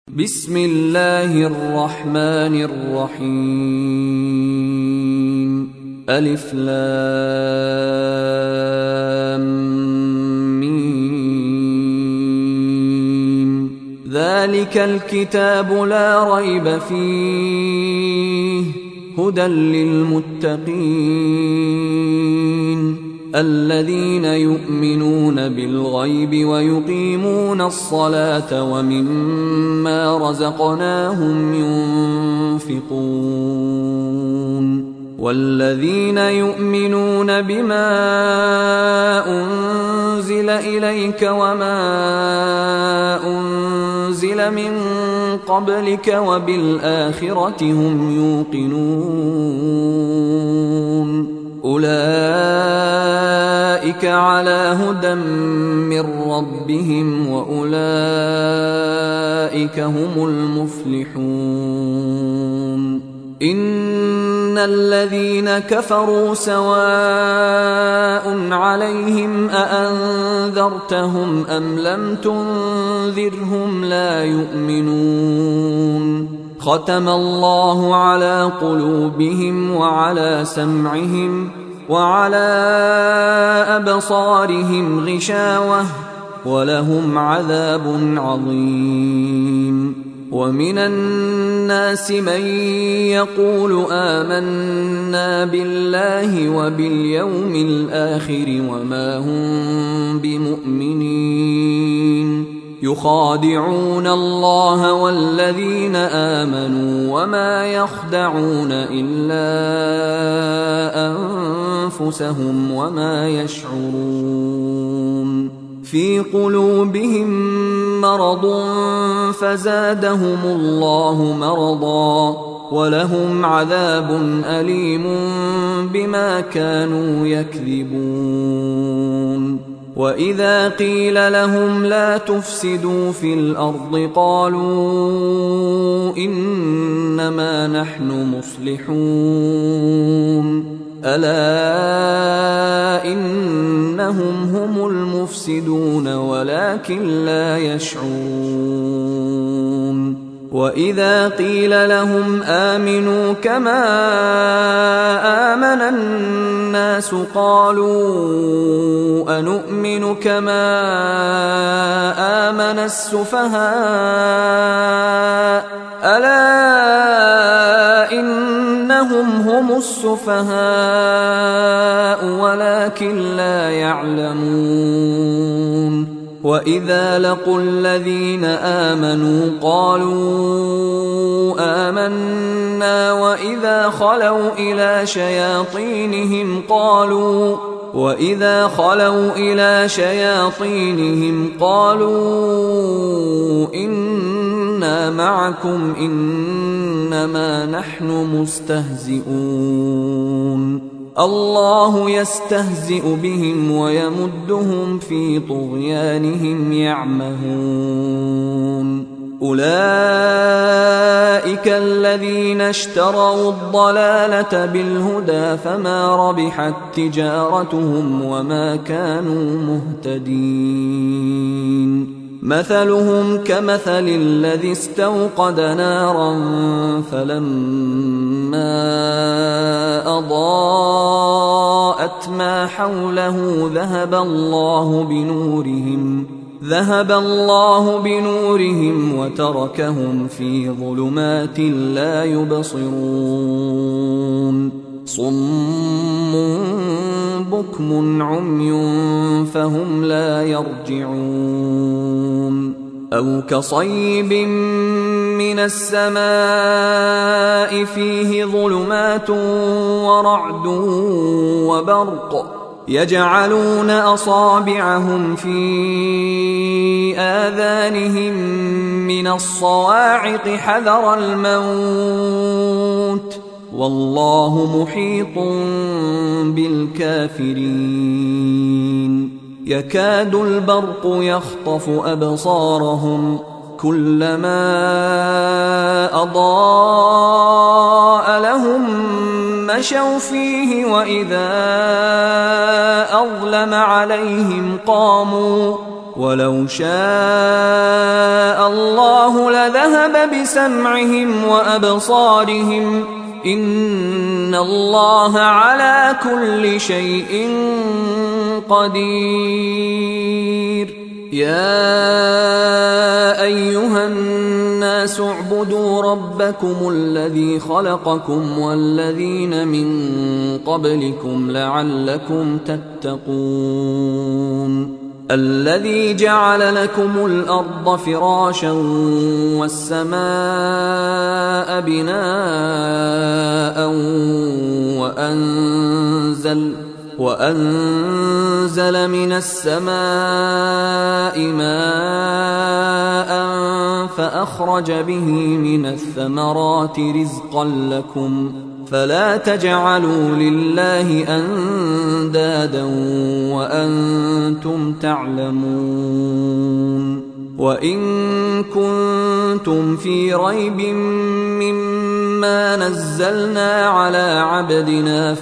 بسم الله الرحمن الرحيم. ألف لام ميم. ذلك الكتاب لا ريب فيه هدى للمتقين الذين يؤمنون بالغيب ويقيمون الصلاة ومما رزقناهم ينفقون والذين يؤمنون بما أنزل إليك وما أنزل من قبلك وبالآخرة هم يوقنون أولئك على هدى من ربهم وأولئك هم المفلحون. إن الذين كفروا سواء عليهم أأنذرتهم أم لم تنذرهم لا يؤمنون. ختم الله على قلوبهم وعلى سمعهم وعلى أبصارهم غشاوة ولهم عذاب عظيم. ومن الناس من يقول آمنا بالله وباليوم الآخر وما هم بمؤمنين يخادعون الله والذين آمنوا وما يخدعون إلا أنفسهم وما يشعرون. في قلوبهم مرض فزادهم الله مرضا ولهم عذاب أليم بما كانوا يكذبون. وإذا قيل لهم لا تفسدوا في الأرض قالوا إنما نحن مصلحون ألا إنهم هم المفسدون ولكن لا يشعرون. وإذا قيل لهم آمنوا كما آمن الناس قالوا أنؤمن كما آمن السفهاء ألا إنهم هم السفهاء ولكن لا يعلمون. وإذا لقوا الذين آمنوا قالوا آمنا وإذا خلوا إلى شياطينهم قالوا إنا معكم إنما نحن مستهزئون. الله يستهزئ بهم ويمدهم في طغيانهم يعمهون. أولئك الذين اشتروا الضلالة بالهدى فما ربحت تجارتهم وما كانوا مهتدين. مثلهم كمثل الذي استوقد نارا فلما أضاءت ما حوله ذهب الله بنورهم وتركهم في ظلمات لا يبصرون. صم بكم عمي فهم لا يرجعون. أو كصيب من السماء فيه ظلمات ورعد وبرق يجعلون أصابعهم في آذانهم من الصواعق حذر الموت والله محيط بالكافرين. يكاد البرق يخطف أبصارهم كلما أضاء لهم مشوا فيه وإذا أظلم عليهم قاموا ولو شاء الله لذهب بسمعهم وأبصارهم إن الله على كل شيء قدير. يا أيها الناس اعبدوا ربكم الذي خلقكم والذين من قبلكم لعلكم تتقون. الذي جعل لكم الأرض فراشا والسماء بناء وأنزل من السماء ماء فأخرج به من الثمرات رزقا لكم فلا تجعلوا لله أندادا وأنتم تعلمون. وإن كنتم في ريب مما نزلنا على عبدنا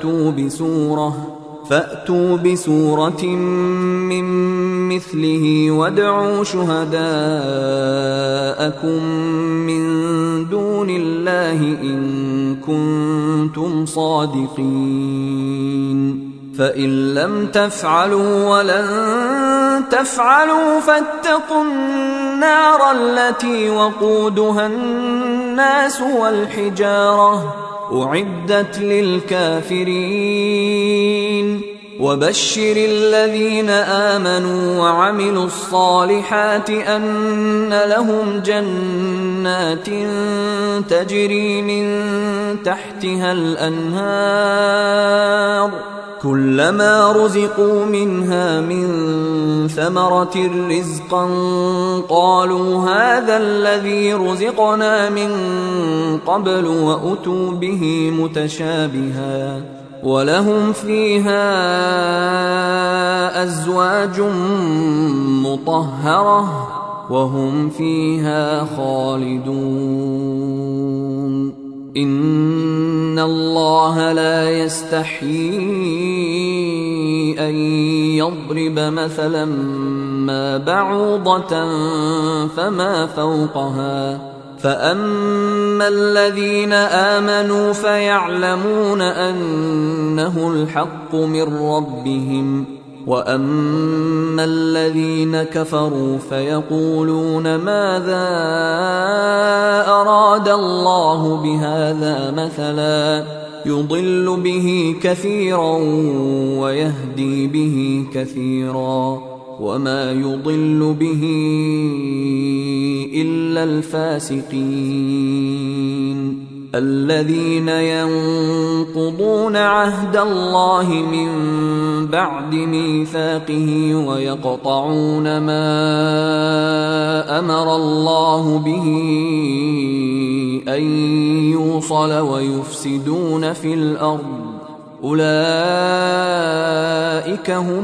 فأتوا بسورة من مثله وادعوا شهداءكم من دون الله إن كنتم صادقين. فإن لم تفعلوا ولن تفعلوا فاتقوا النار التي وقودها الناس والحجارة أعدت للكافرين. وبشر الذين آمنوا وعملوا الصالحات أن لهم جنات تجري من تحتها الأنهار كلما رزقوا منها من ثمرة رزقا قالوا هذا الذي رزقنا من قبل وأتوا به متشابها ولهم فيها أزواج مطهرة وهم فيها خالدون. إن الله لا يستحيي أن يضرب مثلا ما بعوضة فما فوقها فأما الذين آمنوا فيعلمون أنه الحق من ربهم وأما الذين كفروا فيقولون ماذا أراد الله بهذا مثلا يضل به كثيرا ويهدي به كثيرا وما يضل به إلا الفاسقين الذين ينقضون عهد الله من بعد ميثاقه ويقطعون ما أمر الله به أن يوصل ويفسدون في الأرض أولئك هم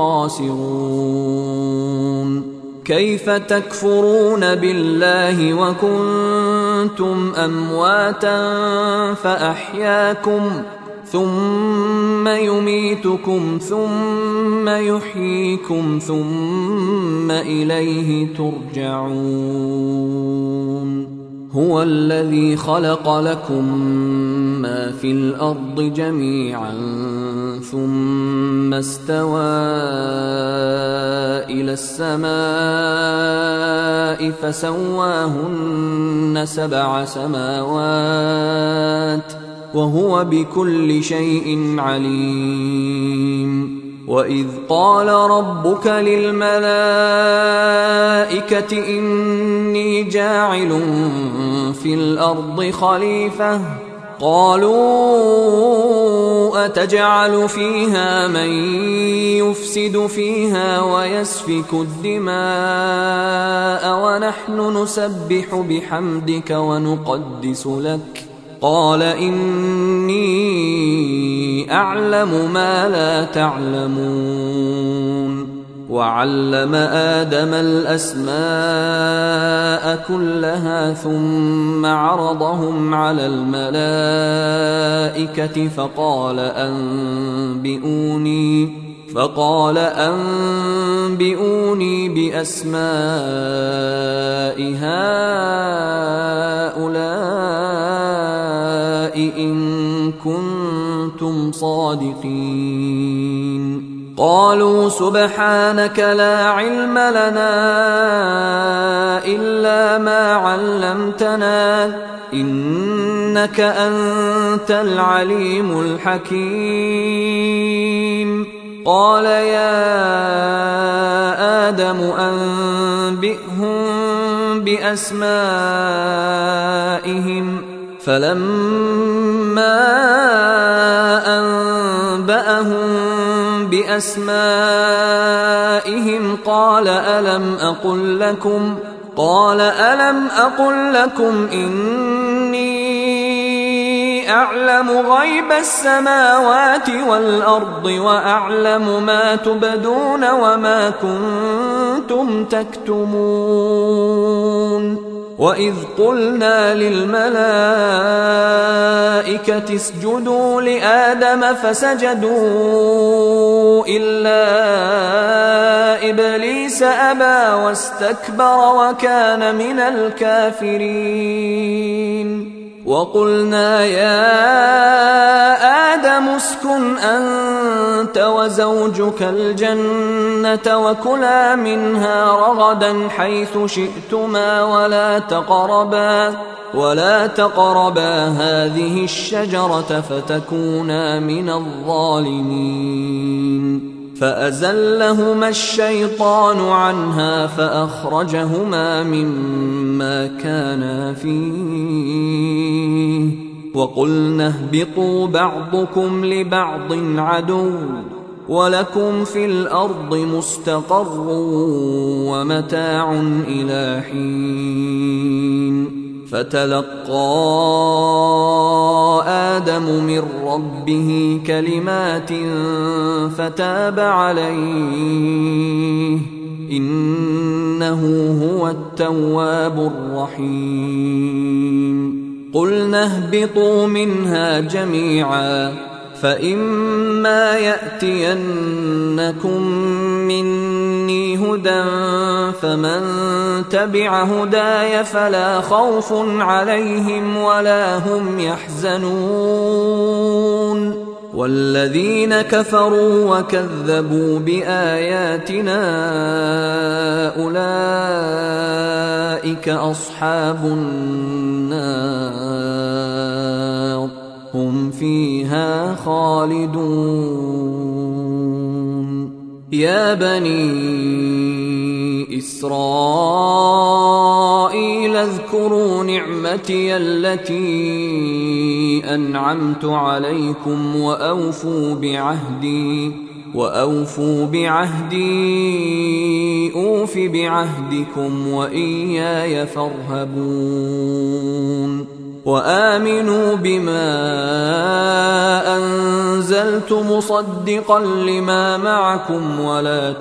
الخاسرون. كيف تكفرون بالله وكنتم أمواتا فأحياكم ثم يميتكم ثم يحييكم ثم إليه ترجعون. هو الذي خلق لكم ما في الأرض جميعا ثم استوى إلى السماء فسواهن 7 سماوات وهو بكل شيء عليم. وإذ قال ربك للملائكة إني جاعل في الأرض خليفة قالوا أتجعل فيها من يفسد فيها ويسفك الدماء ونحن نسبح بحمدك ونقدس لك قال إني أعلم ما لا تعلمون. وعلم آدم الأسماء كلها ثم عرضهم على الملائكة فقال أنبئوني بأسماء هؤلاء إن كنتم صادقين. قالوا سبحانك لا علم لنا إلا ما علمتنا إنك أنت العليم الحكيم. قال يا آدم أنبئهم بأسمائهم. فلما أنبأهم بأسمائهم قال ألم أقل لكم إني أعلم غيب السماوات والأرض وأعلم ما تبدون وما كنتم تكتمون. وإذ قلنا للملائكة اسجدوا لآدم فسجدوا إلا إبليس أبى واستكبر وكان من الكافرين. وقلنا يا آدم اسكن أنت وزوجك الجنة وكلا منها رغدا حيث شئتما ولا تقربا هذه الشجرة فتكونا من الظالمين. فأزلهما الشيطان عنها فأخرجهما مما كانا فيه وقلنا اهبطوا بعضكم لبعض عدو ولكم في الأرض مستقر ومتاع إلى حين. فتلقى آدم من ربه كلمات فتاب عليه إنه هو التواب الرحيم. قلنا اهبطوا منها جميعا فإما يأتينكم مني هدى فمن تبع هداي فلا خوف عليهم ولا هم يحزنون. والذين كفروا وكذبوا بآياتنا أولئك أصحاب النار هم فيها خالدون. يا بني إسرائيل اذكروا نعمتي التي أنعمت عليكم وأوفوا بعهدي أوف بعهدكم وإياي فارهبون. وآمنوا بما أنزلت مصدقا لما معكم ولا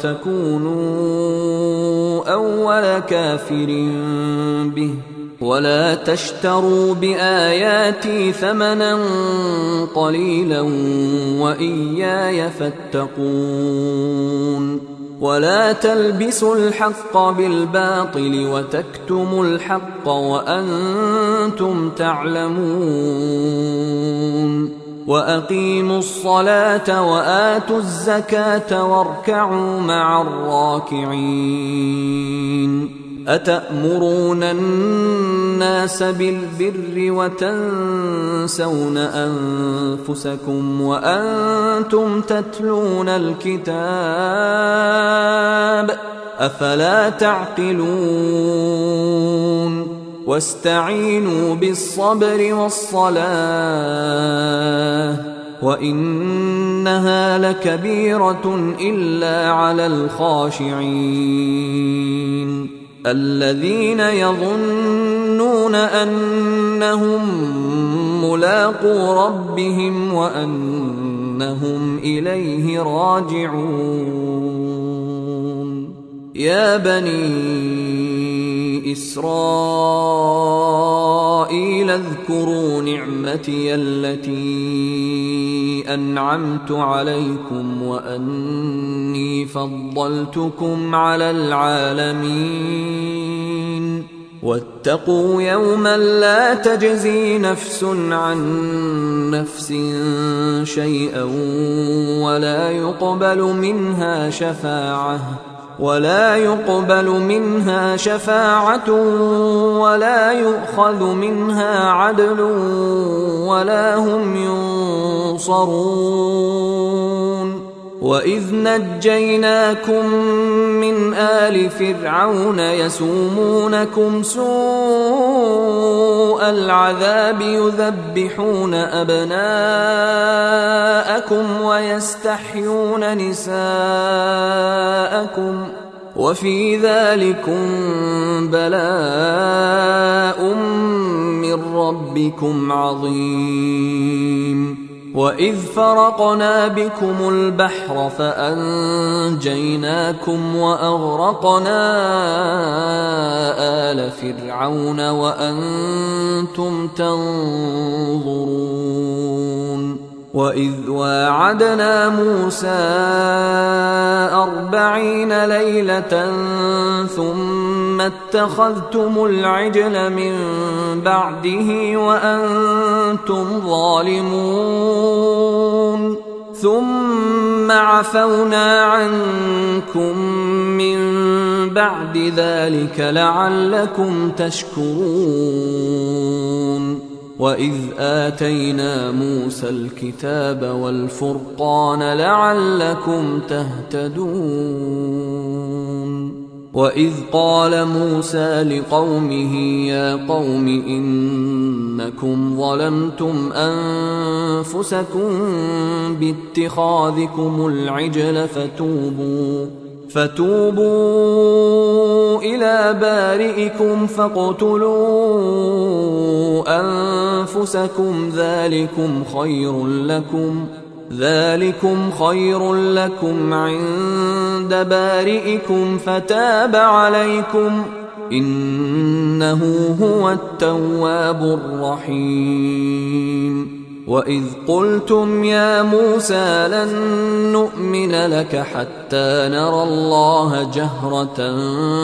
تكونوا أول كافر به ولا تشتروا بآياتي ثمنا قليلا وإياي فاتقون. ولا تلبسوا الحق بالباطل وتكتموا الحق وأنتم تعلمون. وأقيموا الصلاة وآتوا الزكاة واركعوا مع الراكعين. أتأمرون الناس بالبر وتنسون أنفسكم وأنتم تتلون الكتاب أفلا تعقلون. واستعينوا بالصبر والصلاة وإنها لكبيرة إلا على الخاشعين الذين يظنون أنهم ملاقو ربهم وأنهم إليه راجعون. يا بني إسرائيل اذكروا نعمتي التي أنعمت عليكم وأني فضلتكم على العالمين واتقوا يوما لا تجزي نفس عن نفس شيئا ولا يقبل منها شفاعة ولا يؤخذ منها عدل ولا هم ينصرون وإذ نجيناكم من آل فرعون يسومونكم سوء العذاب يذبحون أبناءكم ويستحيون نساءكم وفي ذلكم بلاء من ربكم عظيم وإذ فرقنا بكم البحر فأنجيناكم وأغرقنا آل فرعون وأنتم تنظرون وإذ واعدنا موسى 40 ليلة ثم اتخذتم العجل من بعده وأنتم ظالمون ثم عفونا عنكم من بعد ذلك لعلكم تشكرون وإذ آتينا موسى الكتاب والفرقان لعلكم تهتدون وإذ قال موسى لقومه يا قوم إنكم ظلمتم أنفسكم باتخاذكم العجل فتوبوا إلى بارئكم فاقتلوا أنفسكم ذلكم خير لكم عند بارئكم فتاب عليكم إنه هو التواب الرحيم وإذ قلتم يا موسى لن نؤمن لك حتى نرى الله جهرة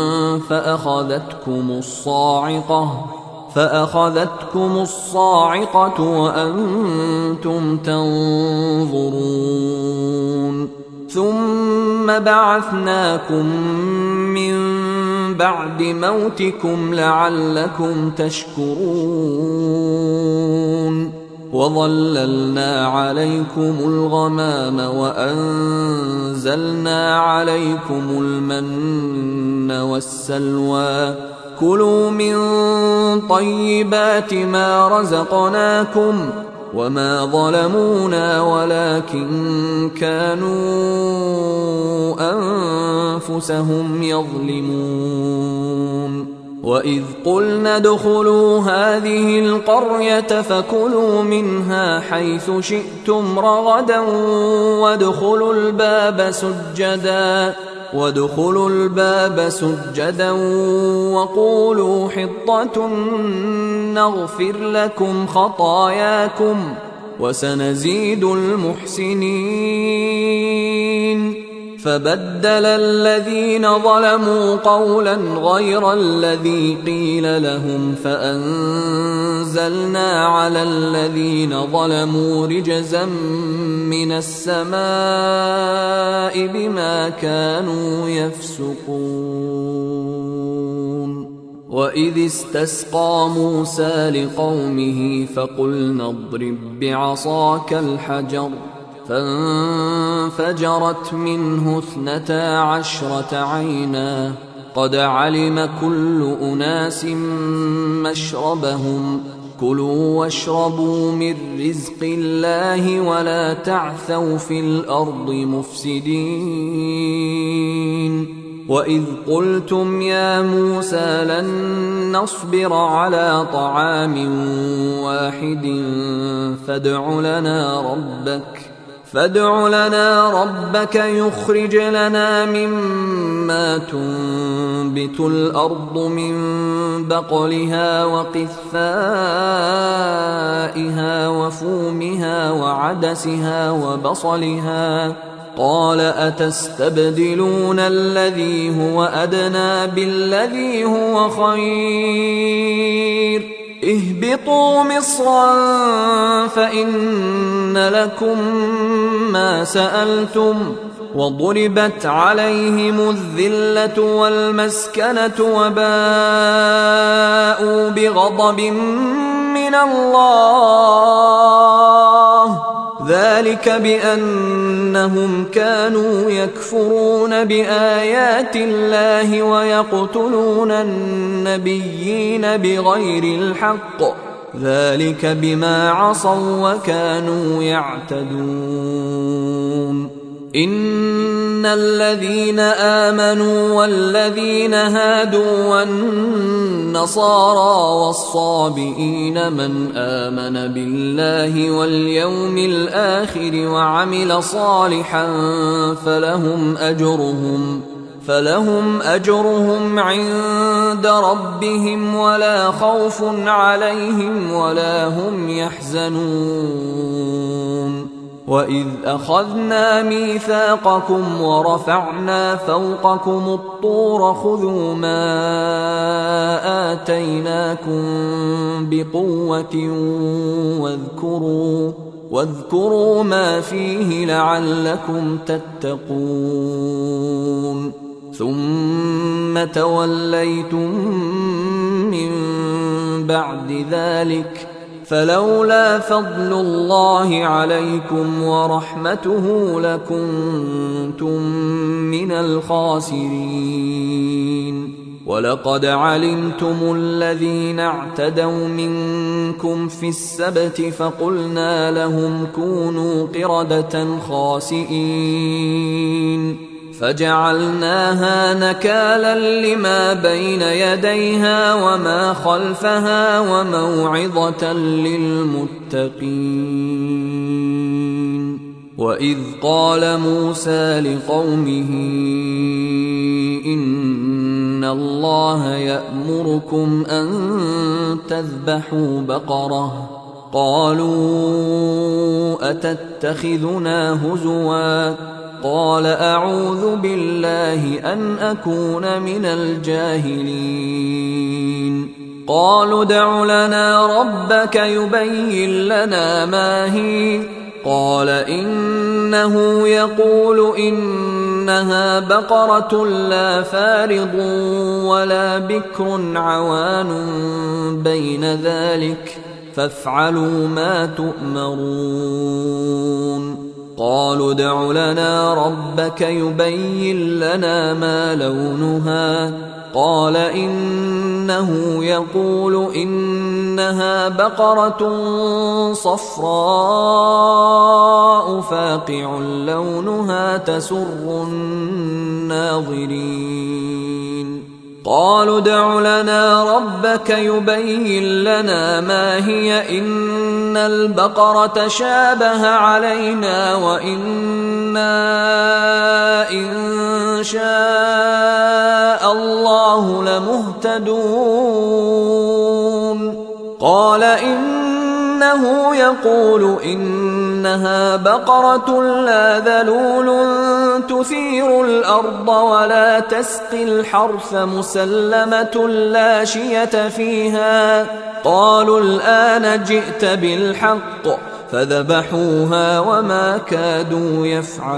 فأخذتكم الصاعقة وأنتم تنظرون ثم بعثناكم من بعد موتكم لعلكم تشكرون وظللنا عليكم الغمام وأنزلنا عليكم المن والسلوى كلوا من طيبات ما رزقناكم وما ظلمونا ولكن كانوا أنفسهم يظلمون وإذ قلنا ادخلوا هذه القرية فكلوا منها حيث شئتم رغدا وادخلوا الباب سجدا وقولوا حطة نغفر لكم خطاياكم وسنزيد المحسنين فبدل الذين ظلموا قولا غير الذي قيل لهم فأنزلنا على الذين ظلموا رجزا من السماء بما كانوا يفسقون وإذ استسقى موسى لقومه فقلنا اضرب بعصاك الحجر فانفجرت منه 12 عينا قد علم كل أناس مشربهم كلوا واشربوا من رزق الله ولا تعثوا في الأرض مفسدين وإذ قلتم يا موسى لن نصبر على طعام واحد فادع فادع لنا ربك يخرج لنا مما تنبت الأرض من بقلها وقثائها وفومها وعدسها وبصلها قال أتستبدلون الذي هو أدنى بالذي هو خير اهبطوا مصرا فإن لكم ما سألتم وضربت عليهم الذلة والمسكنة وباءوا بغضب من الله ذلك بأنهم كانوا يكفرون بآيات الله ويقتلون النبيين بغير الحق ذلك بما عصوا وكانوا يعتدون إن الذين آمنوا والذين هادوا والنصارى والصابئين من آمن بالله واليوم الآخر وعمل صالحا فلهم أجرهم عند ربهم ولا خوف عليهم ولا هم يحزنون وإذ أخذنا ميثاقكم ورفعنا فوقكم الطور خذوا ما آتيناكم بقوة واذكروا ما فيه لعلكم تتقون ثم توليتم من بعد ذلك فلولا فضل الله عليكم ورحمته لكنتم من الخاسرين ولقد علمتم الذين اعتدوا منكم في السبت فقلنا لهم كونوا قردة خاسئين فجعلناها نكالا لما بين يديها وما خلفها وموعظة للمتقين وإذ قال موسى لقومه إن الله يأمركم أن تذبحوا بقرة قالوا أتتخذنا هزوا قال أعوذ بالله أن أكون من الجاهلين قالوا ادع لنا ربك يبين لنا ما هي قال إنه يقول إنها بقرة لا فارض ولا بكر عوان بين ذلك فافعلوا ما تؤمرون قالوا ادع لنا ربك يبين لنا ما لونها قال إنه يقول إنها بقرة صفراء فاقع لونها تسر الناظرين قالوا ادع لنا ربك يبين لنا ما هي إن البقرة شابه علينا وإنا إن شاء الله لمهتدون قال إنه يقول إنها بقرة لا ذلول تثير الأرض ولا تسقي الحرث مسلمة لا شية فيها قالوا الآن جئت بالحق فذبحوها وما كادوا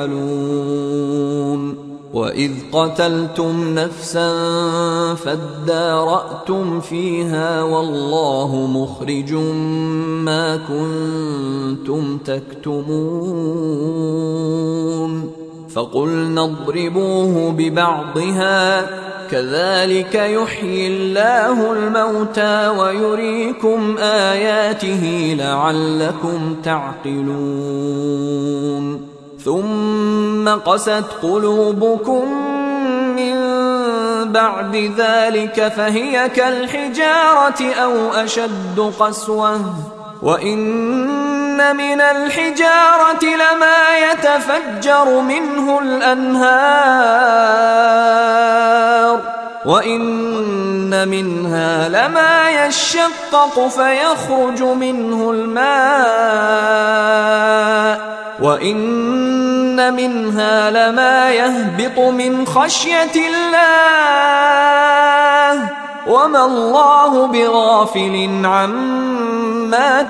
يفعلون وإذ قتلتم نفسا فادارأتم فيها والله مخرج ما كنتم تكتمون فقلنا اضربوه ببعضها كذلك يحيي الله الموتى ويريكم آياته لعلكم تعقلون ثم قست قلوبكم من بعد ذلك فهي كالحجارة أو أشد قسوة وإن من الحجارة لما يتفجر منه الأنهار وإن منها لما يشقق فيخرج منه الماء وإن منها لما يهبط من خشية الله وما الله بغافل عما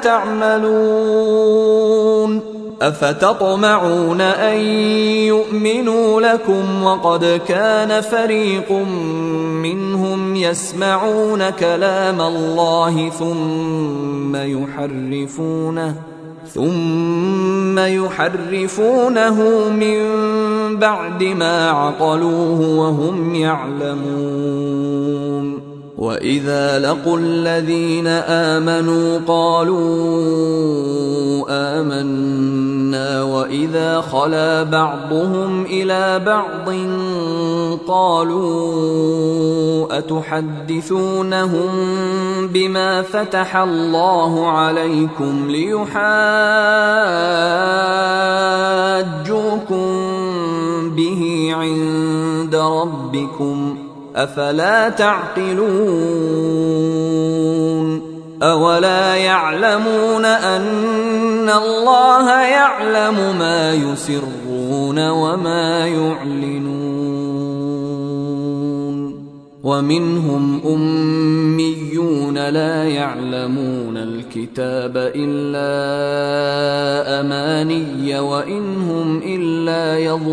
تعملون أفتطمعون أن يؤمنوا لكم وقد كان فريق منهم يسمعون كلام الله ثم يحرفونه من بعد ما عقلوه وهم يعلمون وإذا لقوا الذين آمنوا قالوا آمنا وإذا خلا بعضهم إلى بعض قالوا أتحدثونهم بما فتح الله عليكم ليحاجوكم به عند ربكم أفلا تعقلون أولا يعلمون أن الله يعلم ما يسرون وما يعلنون ومنهم أميون لا يعلمون الكتاب إلا أماني وإنهم إلا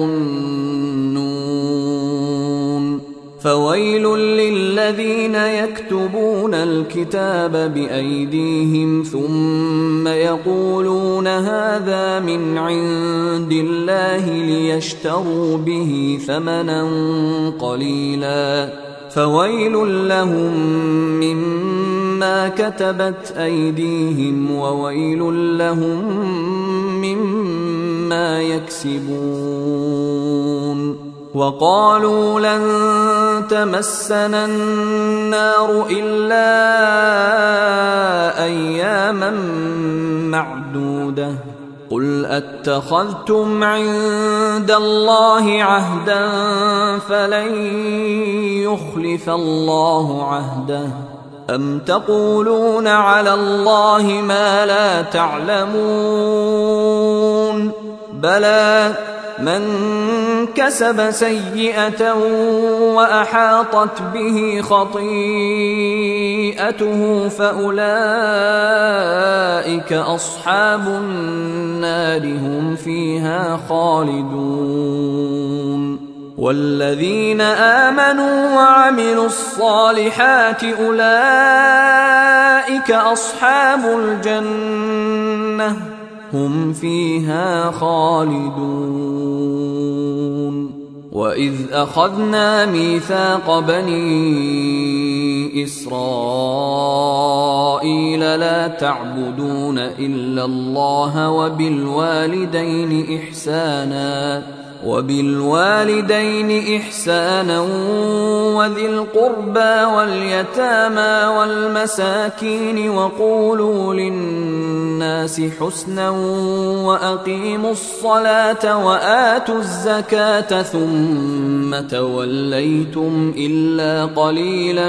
يظنون فويل للذين يكتبون الكتاب بأيديهم ثم يقولون هذا من عند الله ليشتروا به ثمنا قليلا فويل لهم مما كتبت أيديهم وويل لهم مما يكسبون وقالوا لن تمسنا النار إلا أياما معدودة قل أتخذتم عند الله عهدا فلن يخلف الله عهده أم تقولون على الله ما لا تعلمون بلى من كسب سيئة وأحاطت به خطيئته فأولئك أصحاب النار هم فيها خالدون والذين آمنوا وعملوا الصالحات أولئك أصحاب الجنة هم فيها خالدون وإذ أخذنا ميثاق بني إسرائيل لا تعبدون إلا الله وبالوالدين إحسانا وذي القربى واليتامى والمساكين وقولوا للناس حسنا وأقيموا الصلاة وآتوا الزكاة ثم توليتم إلا قليلا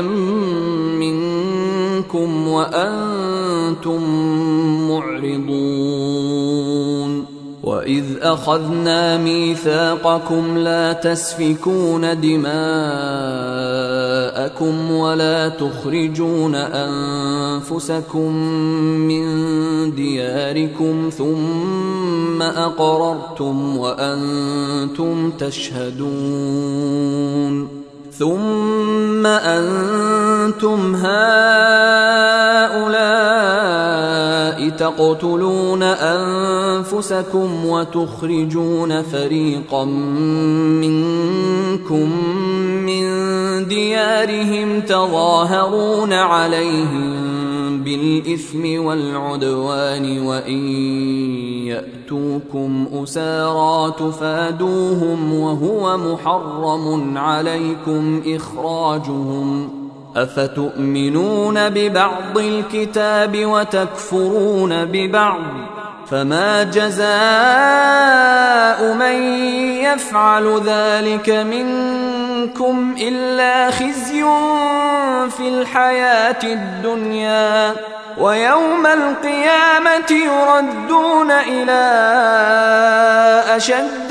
منكم وأنتم معرضون وإذ أخذنا ميثاقكم لا تسفكون دماءكم ولا تخرجون أنفسكم من دياركم ثم أقررتم وأنتم تشهدون ثم أنتم هؤلاء تقتلون أنفسكم وتخرجون فريقا منكم من ديارهم تظاهرون عليهم بالإثم والعدوان وإن يأتوكم أسارى تفادوهم وهو محرم عليكم إخراجهم أفتؤمنون ببعض الكتاب وتكفرون ببعض فما جزاء من يفعل ذلك منكم إلا خزي في الحياة الدنيا ويوم القيامة يردون إلى أشد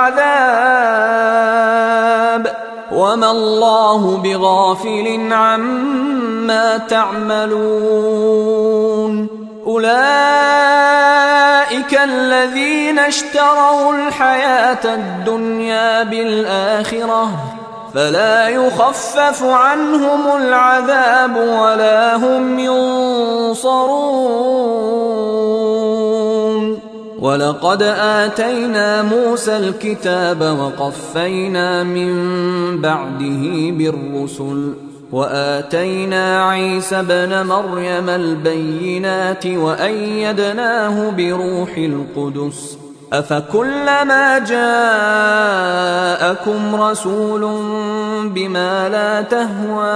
العذاب وما الله بغافل عما تعملون أولئك الذين اشتروا الحياة الدنيا بالآخرة فلا يخفف عنهم العذاب ولا هم ينصرون ولقد آتينا موسى الكتاب وقفينا من بعده بالرسل وآتينا عيسى ابن مريم البينات وأيدناه بروح القدس أفكلما جاءكم رسول بما لا تهوى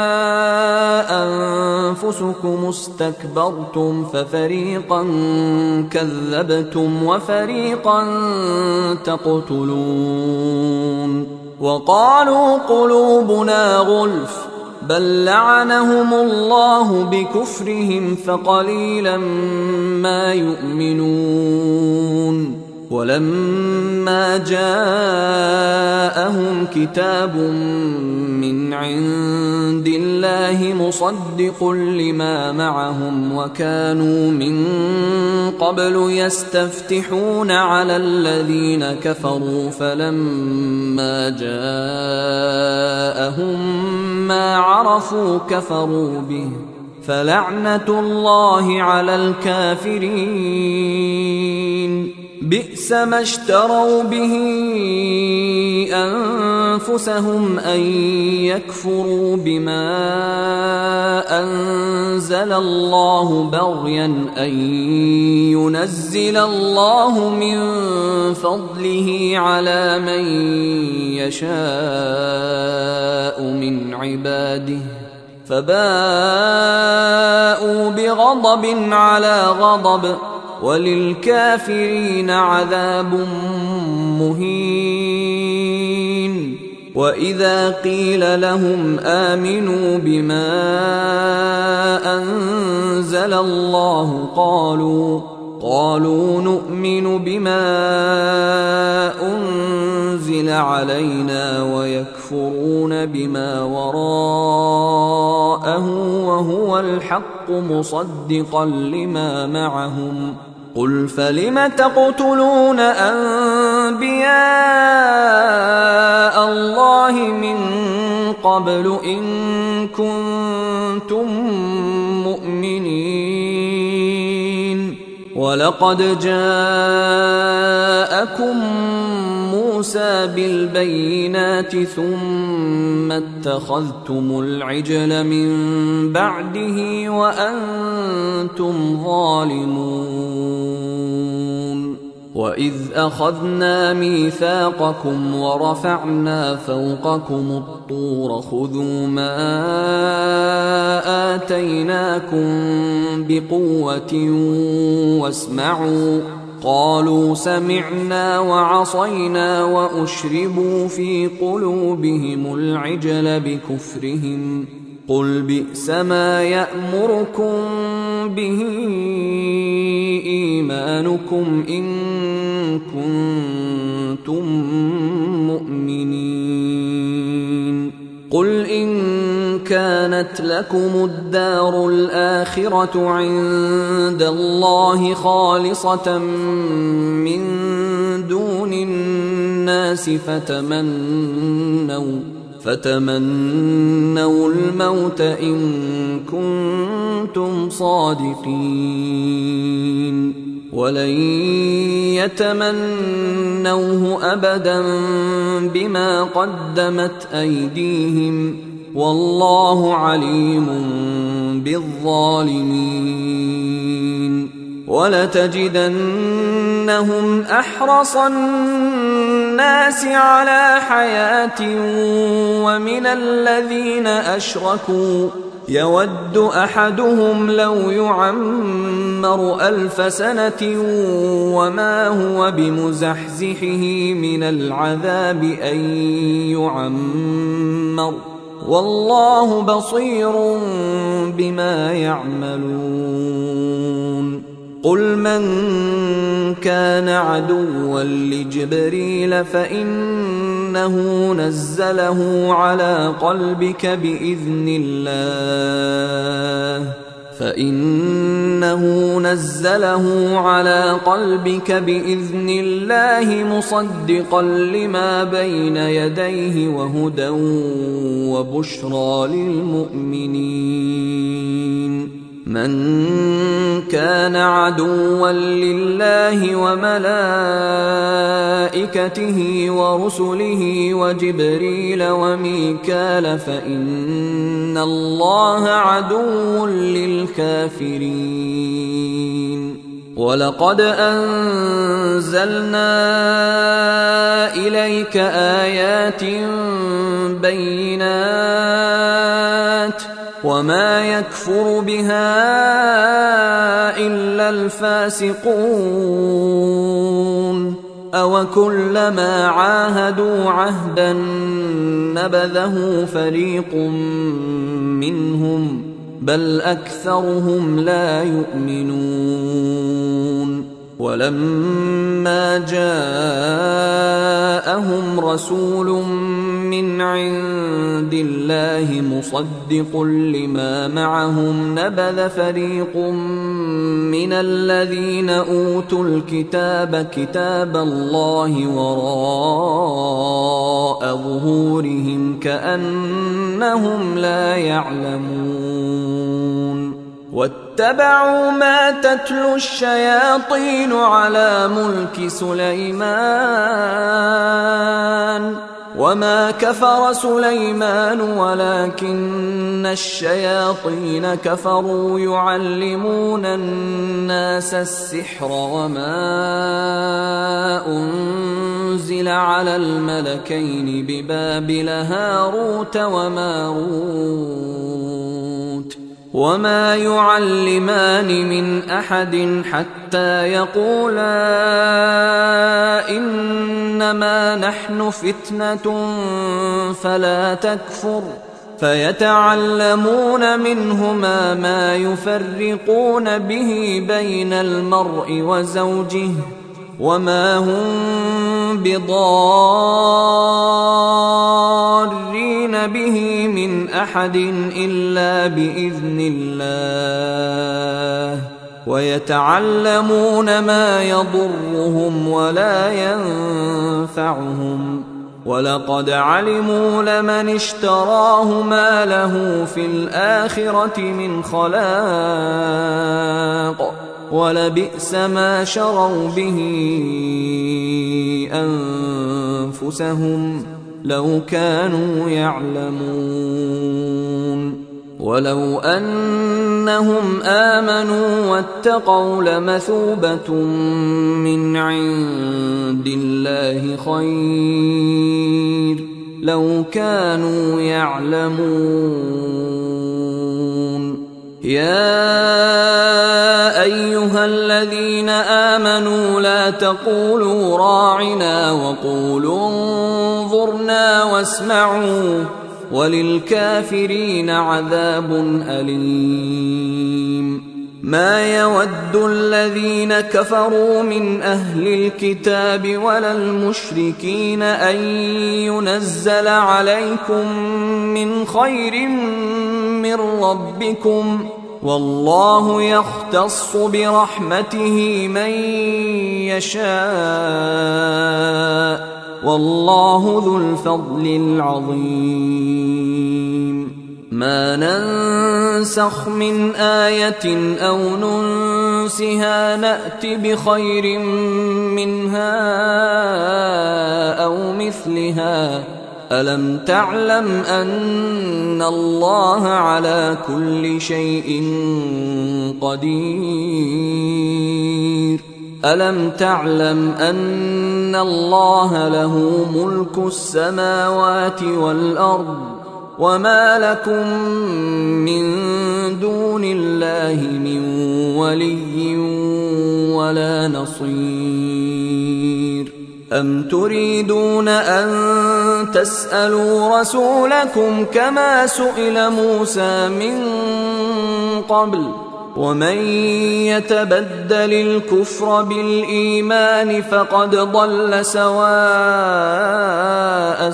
أنفسكم استكبرتم ففريقا كذبتم وفريقا تقتلون وقالوا قلوبنا غلف بل لعنهم الله بكفرهم فقليلا ما يؤمنون ولما جاءهم كتاب من عند الله مصدق لما معهم وكانوا من قبل يستفتحون على الذين كفروا فلما جاءهم ما عرفوا كفروا به فلعنة الله على الكافرين بئس ما اشتروا به أنفسهم أن يكفروا بما أنزل الله بغيا أن ينزل الله من فضله على من يشاء من عباده فباءوا بغضب على غضب وللكافرين عذاب مهين وإذا قيل لهم آمنوا بما أنزل الله قالوا نؤمن بما أنزل علينا ويكفرون بما وراءه وهو الحق مصدقا لما معهم قل فلم تقتلون أنبياء الله من قبل إن كنتم مؤمنين ولقد جاءكم موسى بالبينات ثم اتخذتم العجل من بعده وأنتم ظالمون وإذ أخذنا ميثاقكم ورفعنا فوقكم الطور خذوا ما آتيناكم بقوة واسمعوا قالوا سمعنا وعصينا وأشربوا في قلوبهم العجل بكفرهم قل بئس ما يأمركم به إيمانكم إن كنتم مؤمنين قل إن كانت لكم الدار الآخرة عند الله خالصة من دون الناس فتمنوا الموت إن كنتم صادقين ولن يتمنوه أبدا بما قدمت أيديهم والله عليم بالظالمين ولتجدنهم أحرص الناس على حياة ومن الذين أشركوا يود أحدهم لو يعمر 1000 سنة وما هو بمزحزحه من العذاب أن يعمر والله بصير بما يعملون قل من كان عدوا لجبريل فإنه نزله على قلبك بإذن الله مصدقا لما بين يديه وهدى وبشرى للمؤمنين من كان عدوا لله وملائكته ورسله وجبريل وميكال فإن الله عدو للكافرين ولقد أنزلنا إليك آيات بينات وما يكفر بها إلا الفاسقون أوكلما عاهدوا عهدا نبذه فريق منهم بل أكثرهم لا يؤمنون ولما جاءهم رسول من عند الله مصدق لما معهم نبذ فريق من الذين أوتوا الكتاب كتاب الله وراء ظهورهم كأنهم لا يعلمون واتبعوا ما تتلو الشياطين على ملك سليمان وما كفر سليمان ولكن الشياطين كفروا يعلمون الناس السحر وما أنزل على الملكين ببابل هاروت وماروت وما يعلمان من أحد حتى يقولا إنما نحن فتنة فلا تكفر فيتعلمون منهما ما يفرقون به بين المرء وزوجه وما هم بضارين به من أحد إلا بإذن الله ويتعلمون ما يضرهم ولا ينفعهم ولقد علموا لمن اشتراه ما له في الآخرة من خلاق ولبئس ما شروا به أنفسهم لو كانوا يعلمون ولو أنهم آمنوا واتقوا لمثوبة من عند الله خير لو كانوا يعلمون يا أيها الذين آمنوا لا تقولوا راعنا وقولوا انظرنا واسمعوا وللكافرين عذاب أليم ما يود الذين كفروا من أهل الكتاب ولا المشركين أن ينزل عليكم من خير من ربكم والله يختص برحمته من يشاء والله ذو الفضل العظيم ما ننسخ من آية أو ننسها نأت بخير منها أو مثلها ألم تعلم أن الله على كل شيء قدير ألم تعلم أن الله له ملك السماوات والأرض وما لكم من دون الله من ولي ولا نصير أم تريدون أن تسألوا رسولكم كما سئل موسى من قبل ومن يتبدل الكفر بالإيمان فقد ضل سواء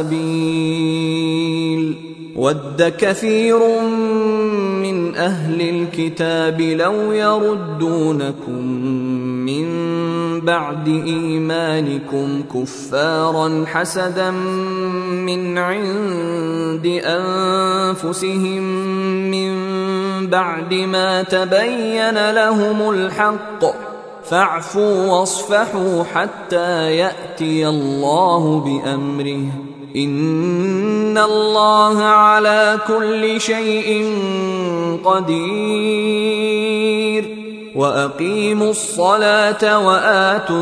السبيل ود كثير من أهل الكتاب لو يردونكم من بعد إيمانكم كفارا حسدا من عند أنفسهم من بعد ما تبين لهم الحق فاعفوا واصفحوا حتى يأتي الله بأمره إن الله على كل شيء قدير وأقيموا الصلاة وآتوا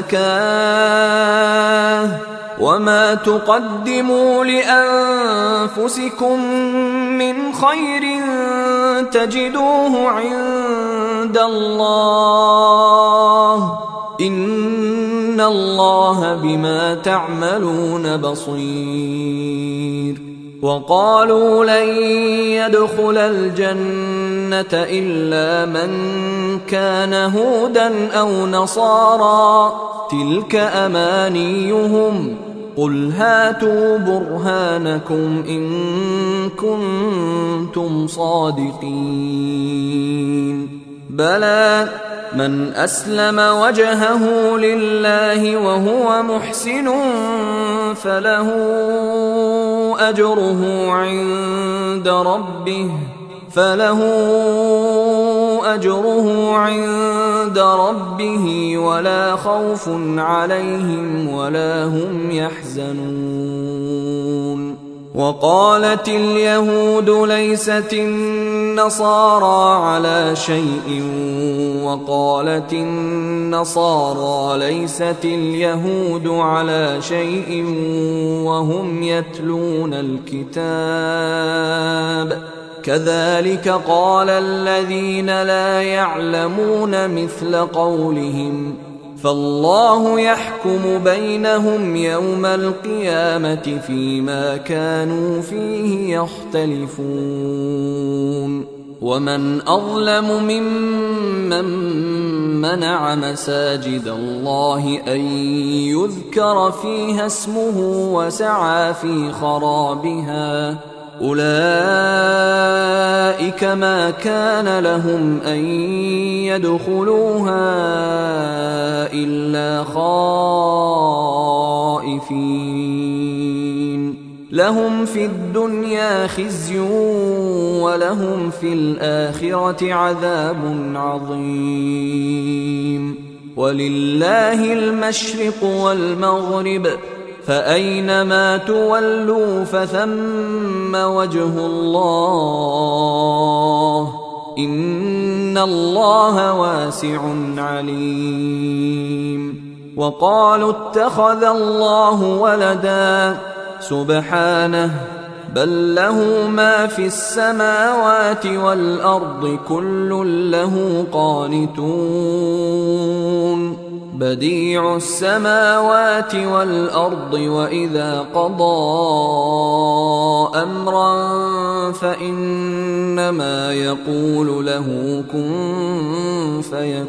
الزكاة وما تقدموا لأنفسكم من خير تجدوه عند الله إن الله بما تعملون بصير وقالوا لن يدخل الجنة إلا من كان هودا أو نصارى تلك أمانيهم قل هاتوا برهانكم إن كنتم صادقين بلى من أسلم وجهه لله وهو محسن فله أجره عند ربه ولا خوف عليهم ولا هم يحزنون وقالت اليهود ليست النصارى على شيء وقالت النصارى ليست اليهود على شيء وهم يتلون الكتاب كذلك قال الذين لا يعلمون مثل قولهم فالله يحكم بينهم يوم القيامة فيما كانوا فيه يختلفون ومن أظلم ممن منع مساجد الله أن يذكر فيها اسمه وسعى في خرابها أولئك ما كان لهم أن يدخلوها إلا خائفين لهم في الدنيا خزي ولهم في الآخرة عذاب عظيم ولله المشرق والمغرب فأينما تولوا فثم وجه الله إن الله واسع عليم وقالوا اتخذ الله ولدا سبحانه بل له ما في السماوات والأرض كل له قانتون بديع السماوات والأرض وإذا قضى أمرا فإنما يقول له كن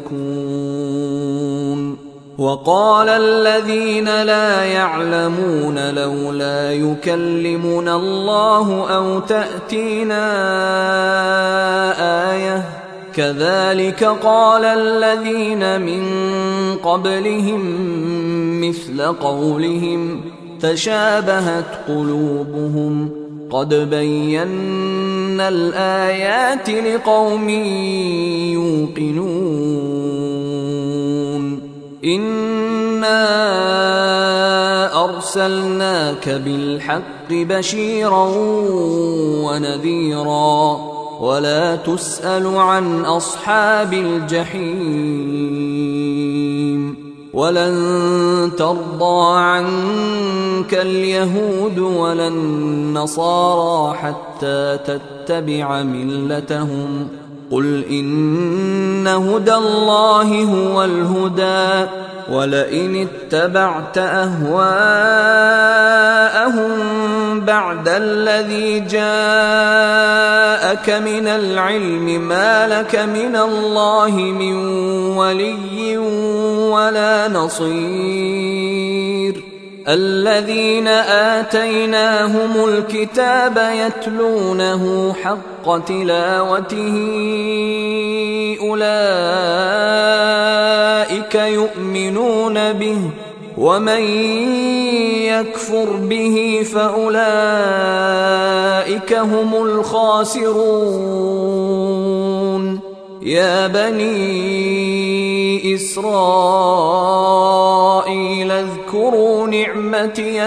فيكون وقال الذين لا يعلمون لولا يكلمنا الله أو تأتينا آية كذلك قال الذين من قبلهم مثل قولهم تشابهت قلوبهم قد بينا الآيات لقوم يوقنون إنا أرسلناك بالحق بشيرا ونذيرا ولا تسأل عن أصحاب الجحيم ولن ترضى عنك اليهود ولا النصارى حتى تتبع ملتهم قل إن هدى الله هو الهدى ولئن اتبعت أهواءهم بعد الذي جاءك من العلم ما لك من الله من ولي ولا نصير الذين آتيناهم الكتاب يتلونه حق تلاوته أولئك يؤمنون به ومن يكفر به فأولئك هم الخاسرون يا بني إسرائيل اذكروا نعمتي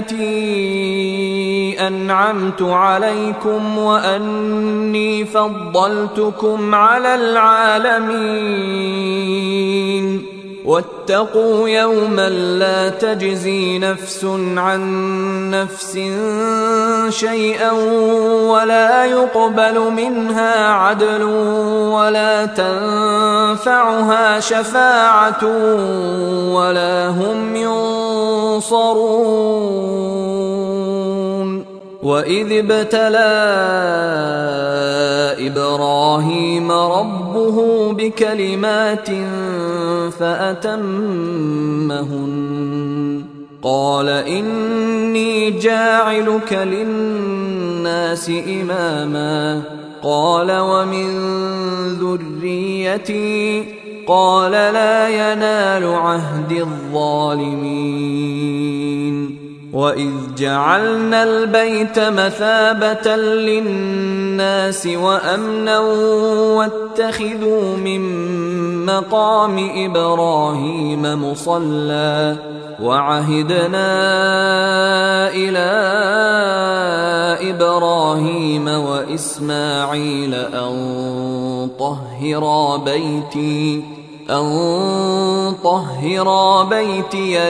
التي أنعمت عليكم وأني فضلتكم على العالمين واتقوا يوما لا تجزي نفس عن نفس شيئا ولا يقبل منها عدل ولا تنفعها شفاعة ولا هم ينصرون وإذ ابتلى إبراهيم ربه بكلمات فأتمهن قال إني جاعلك للناس إماما قال ومن ذريتي قال لا ينال عهد الظالمين وإذ جعلنا البيت مثابة للناس وأمنا واتخذوا من مقام إبراهيم مصلى وعهدنا إلى إبراهيم وإسماعيل أن طهرا بيتي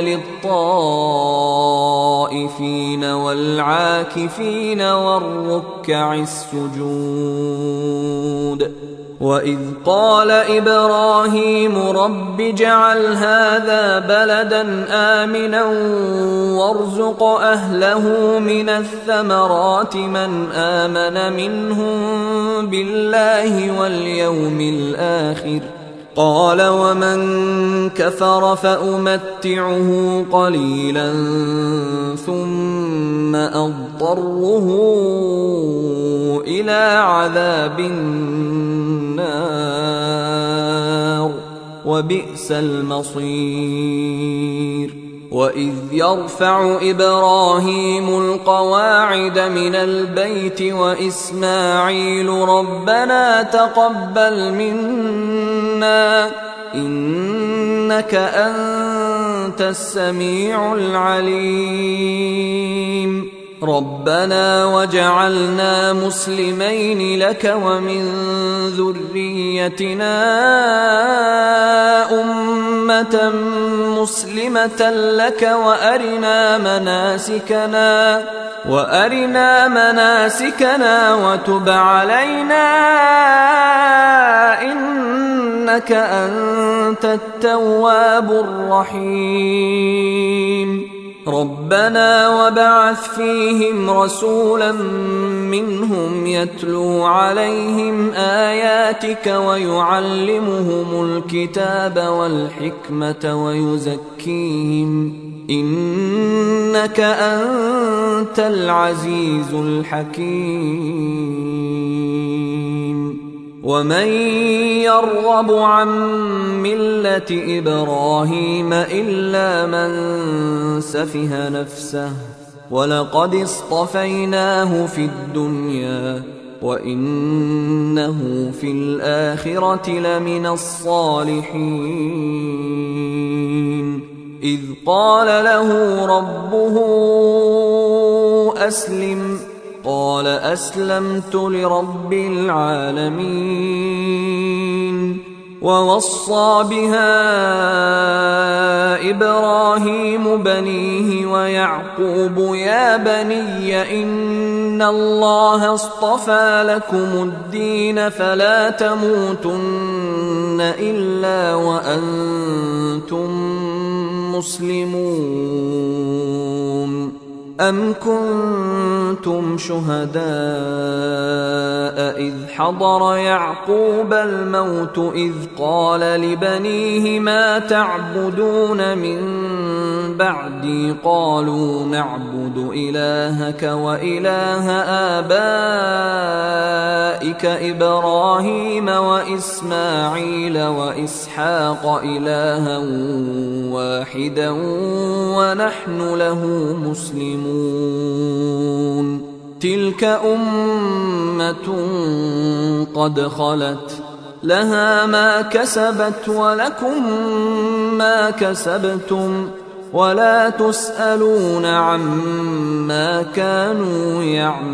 للطائفين والعاكفين والركع السجود وإذ قال إبراهيم رب اجعل هذا بلدا آمنا وارزق أهله من الثمرات من آمن منهم بالله واليوم الآخر قال ومن كفر فأمتعه قليلا ثم أضطره إلى عذاب النار وبئس المصير وإذ يرفع إبراهيم القواعد من البيت وإسماعيل ربنا تقبل منا إنك أنت السميع العليم ربنا وجعلنا مسلمين لك ومن ذريتنا أمة مسلمة لك وأرنا مناسكنا وتب علينا إنك أنت التواب الرحيم ربنا وبعث فيهم رسولا منهم يتلو عليهم آياتك ويعلمهم الكتاب والحكمة ويزكيهم إنك أنت العزيز الحكيم ومن يرغب عن ملة إبراهيم إلا من سفه نفسه ولقد اصطفيناه في الدنيا وإنه في الآخرة لمن الصالحين إذ قال له ربه أسلم قال أسلمت لرب العالمين ووصى بها إبراهيم بنيه ويعقوب يا بني إن الله اصطفى لكم الدين فلا تموتن إلا وأنتم مسلمون أم كنتم شهداء إذ حضر يعقوب الموت إذ قال لبنيه ما تعبدون من بعدي قالوا نعبد إلهك وإله آبائك إبراهيم وإسماعيل وإسحاق إلها واحدا ونحن له مسلمون تلك أمة قد خلت لها ما كسبت ولكم ما كسبتم ولا تسألون عما كانوا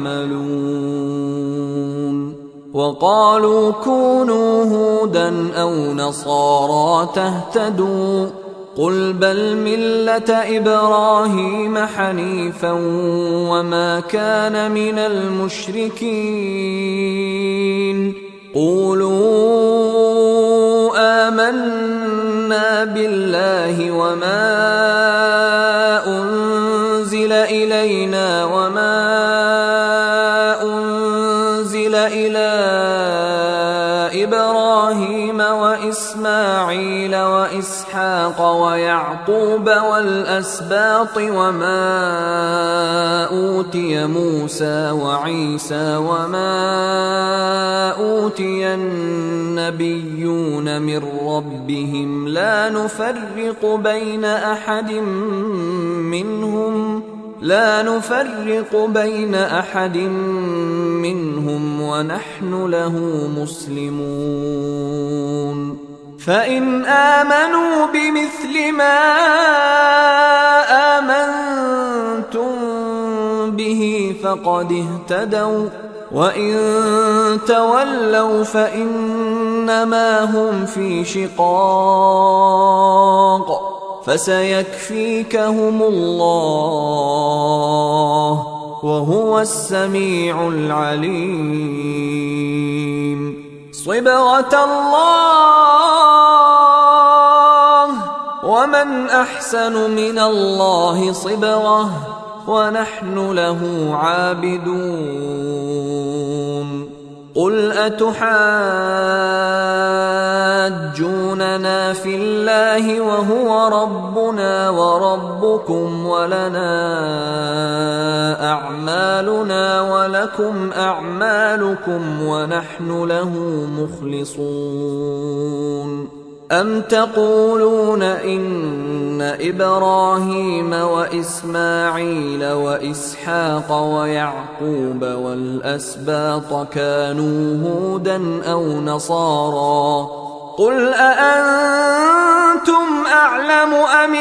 يعملون وقالوا كونوا هودا أو نصارى تهتدوا قل بل ملة إبراهيم حنيفا وما كان من المشركين قولوا آمنا بالله وما أنزل إلينا وما أنزل إلى إبراهيم وإسماعيل وإسحاق ويعقوب والأسباط وما أوتي موسى وعيسى وما أوتي النبيون من ربهم لا نفرق بين أحد منهم ونحن له مسلمون فإن آمنوا بمثل ما آمنتم به فقد اهتدوا وإن تولوا فإنما هم في شقاق فسيكفيكهم الله وهو السميع العليم صبغة الله ومن أحسن من الله صبغة ونحن له عابدون قل أتحاجوننا في الله وهو ربنا وربكم ولنا أعمالنا ولكم أعمالكم ونحن له مخلصون أم تقولون إن إبراهيم وإسماعيل وإسحاق ويعقوب والأسباط كانوا هودا أو نصارى قل أأنتم أعلم أم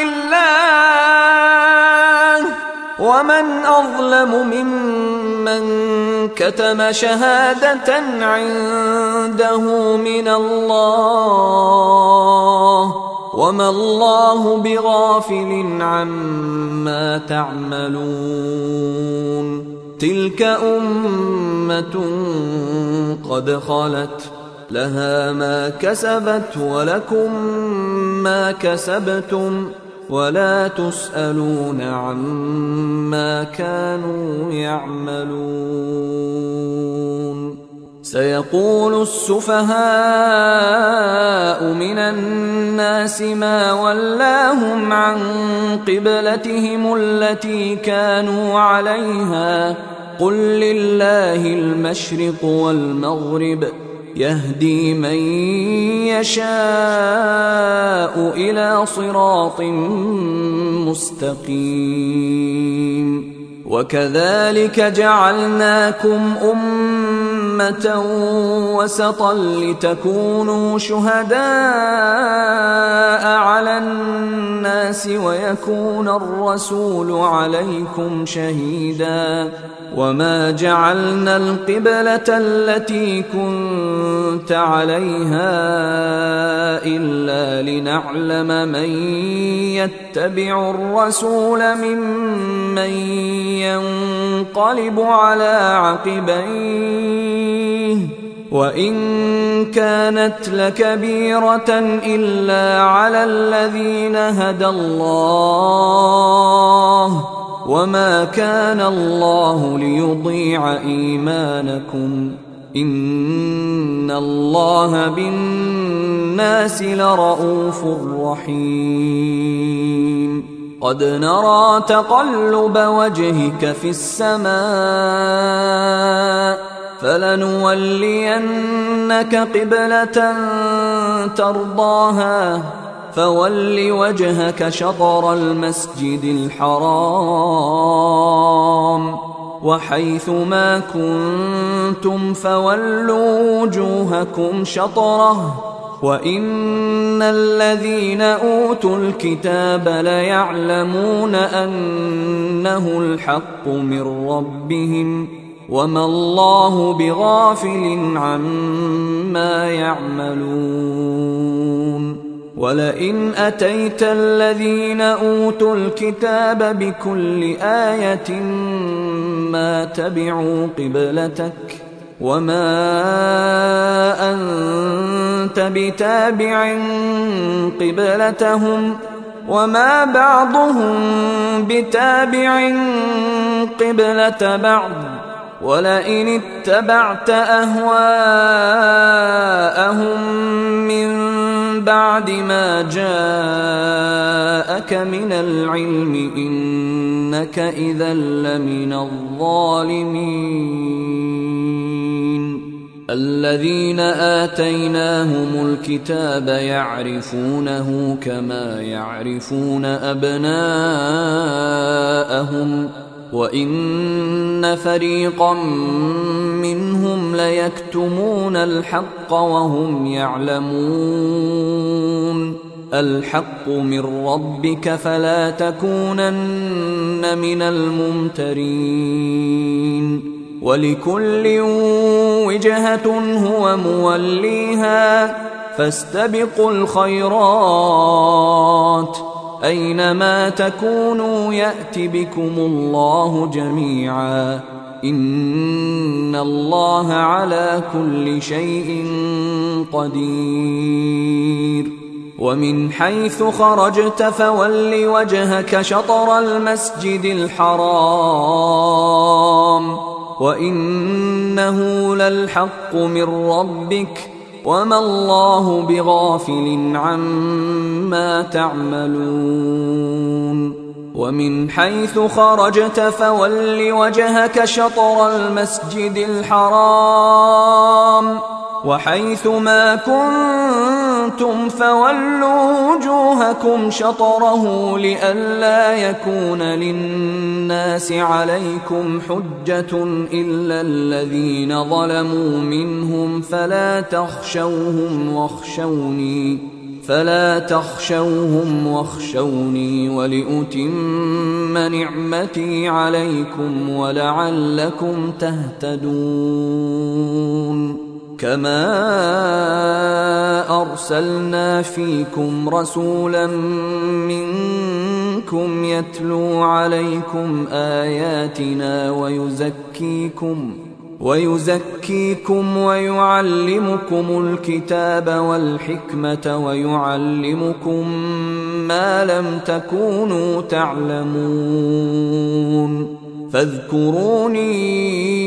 الله ومن أظلم ممن كتم شهادة عنده من الله وما الله بغافل عما تعملون تلك أمة قد خلت لها ما كسبت ولكم ما كسبتم ولا تسألون عما كانوا يعملون سيقول السفهاء من الناس ما ولاهم عن قبلتهم التي كانوا عليها قل لله المشرق والمغرب يهدي من يشاء إلى صراط مستقيم وكذلك جعلناكم أمة وسطا لتكونوا شهداء على الناس ويكون الرسول عليكم شهيدا وما جعلنا القبلة التي كنت عليها إلا لنعلم من يتبع الرسول ممن ينقلب على عقبيه وإن كانت لكبيرة إلا على الذين هدى الله وما كان الله ليضيع إيمانكم إن الله بالناس لرءوف رحيم قد نرى تقلب وجهك في السماء فلنولينك قبلة ترضاها فول وجهك شطر المسجد الحرام وحيث ما كنتم فولوا وجوهكم شطره وإن الذين أوتوا الكتاب ليعلمون أنه الحق من ربهم وما الله بغافل عما يعملون ولئن أتيت الذين أوتوا الكتاب بكل آية ما تبعوا قبلتك وما أنت بتابع قبلتهم وما بعضهم بتابع قبلة بعض ولئن اتبعت أهواءهم من بعد ما جاءك من العلم إنك إذا لمن الظالمين الذين آتيناهم الكتاب يعرفونه كما يعرفون أبناءهم وإن فريقا منهم ليكتمون الحق وهم يعلمون الحق من ربك فلا تكونن من الممترين ولكل وجهة هو موليها فاستبقوا الخيرات أينما تكونوا يأت بكم الله جميعا إن الله على كل شيء قدير ومن حيث خرجت فول وجهك شطر المسجد الحرام وإنه للحق من ربك وما الله بغافل عما تعملون ومن حيث خرجت فول وجهك شطر المسجد الحرام وحيث ما كنتم فولوا وجوهكم شطره لئلا يكون للناس عليكم حجة إلا الذين ظلموا منهم فلا تخشوهم واخشوني ولأتم نعمتي عليكم ولعلكم تهتدون كما أرسلنا فيكم رسولا منكم يتلو عليكم آياتنا ويزكيكم ويعلمكم الكتاب والحكمة ويعلمكم ما لم تكونوا تعلمون فاذكروني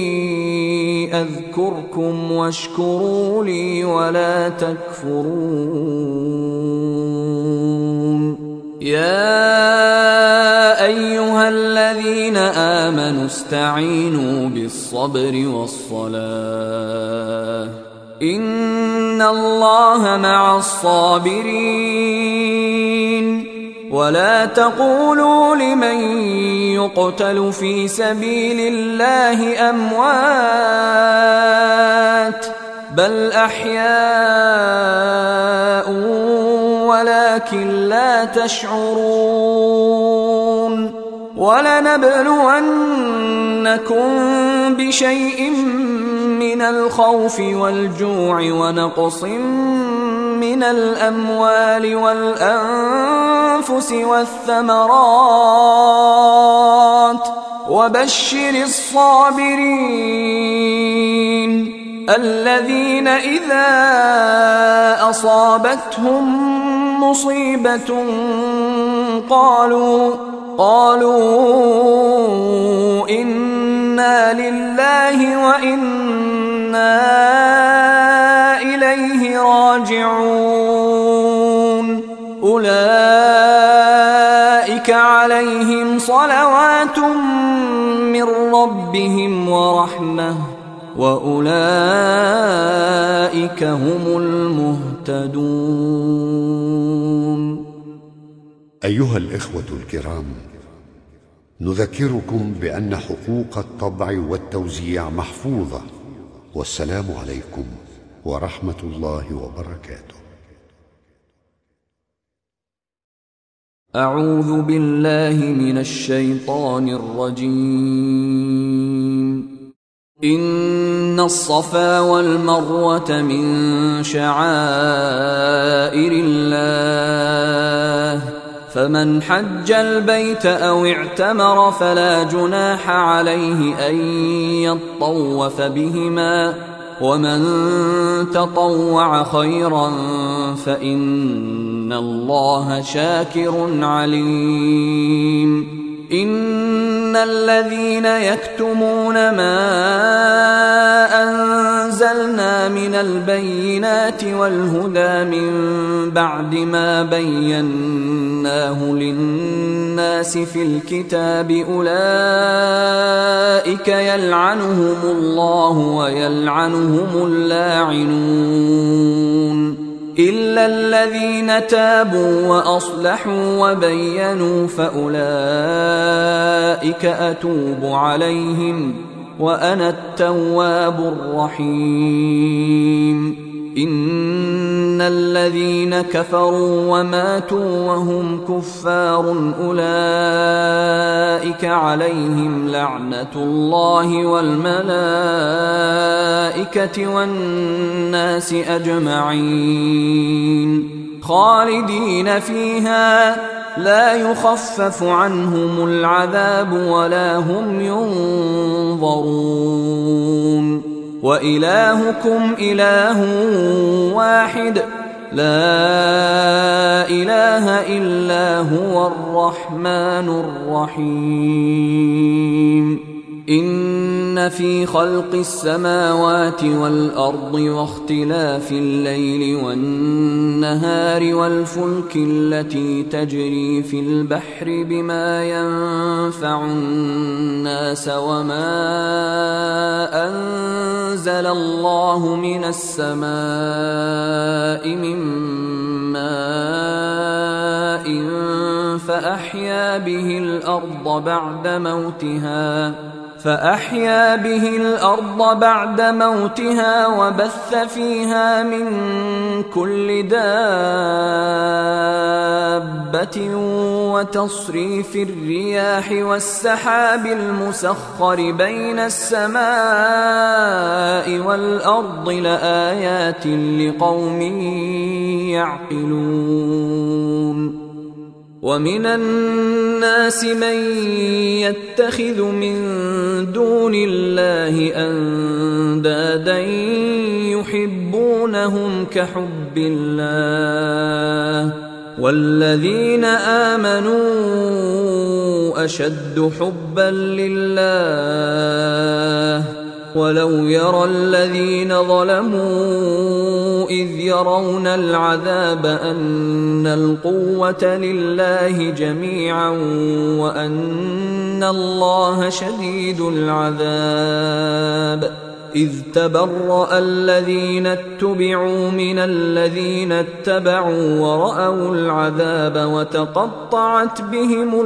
أذكركم واشكروا لي ولا تكفرون يا أيها الذين آمنوا استعينوا بالصبر والصلاة إن الله مع الصابرين ولا تقولوا لمن يقتل في سبيل الله أموات بل أحياء ولكن لا تشعرون ولنبلونكم بشيء من الخوف والجوع ونقص من الأموال والأنفس والثمرات وبشر الصابرين الذين إذا أصابتهم مصيبة قالوا إنا لله وإنا إليه راجعون أولئك عليهم صلوات من ربهم ورحمة وأولئك هم المهتدون. أيها الإخوة الكرام، نذكركم بأن حقوق الطبع والتوزيع محفوظة، والسلام عليكم ورحمة الله وبركاته. أعوذ بالله من الشيطان الرجيم. إن الصفا والمروة من شعائر الله فمن حج البيت أو اعتمر فلا جناح عليه أن يطوف بهما ومن تطوع خيرا فإن الله شاكر عليم. إن الذين يكتمون ما أنزلنا من البينات والهدى من بعد ما بيناه للناس في الكتاب أولئك يلعنهم الله ويلعنهم اللاعنون إلا الذين تابوا وأصلحوا وبينوا فأولئك أتوب عليهم وأنا التواب الرحيم. إن الذين كفروا وماتوا وهم كفار أولئك عليهم لعنة الله والملائكة والناس أجمعين خالدين فيها لا يخفف عنهم العذاب ولا هم ينظرون. وإلهكم إله واحد لا إله إلا هو الرحمن الرحيم. إن في خلق السماوات والأرض واختلاف الليل والنهار والفلك التي تجري في البحر بما ينفع الناس وما أنزل الله من السماء من ماء فأحيا به الأرض بعد موتها وبث فيها من كل دابة وتصريف الرياح والسحاب المسخر بين السماء والأرض لآيات لقوم يعقلون. ومن الناس من يتخذ من دون الله أندادا يحبونهم كحب الله والذين آمنوا أشد حبا لله ولو يرى الذين ظلموا إذ يرون العذاب أن القوة لله جميعا وأن الله شديد العذاب إذ تبرأ الذين اتبعوا من الذين اتبعوا ورأوا العذاب وتقطعت بهم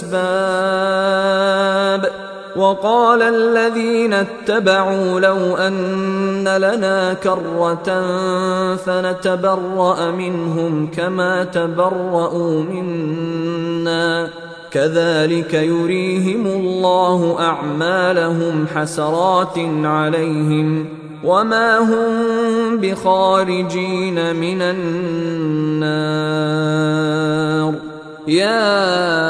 الأسباب وقال الذين اتبعوا لو أن لنا كرة فنتبرأ منهم كما تبرأوا منا كذلك يريهم الله أعمالهم حسرات عليهم وما هم بخارجين من النار. يا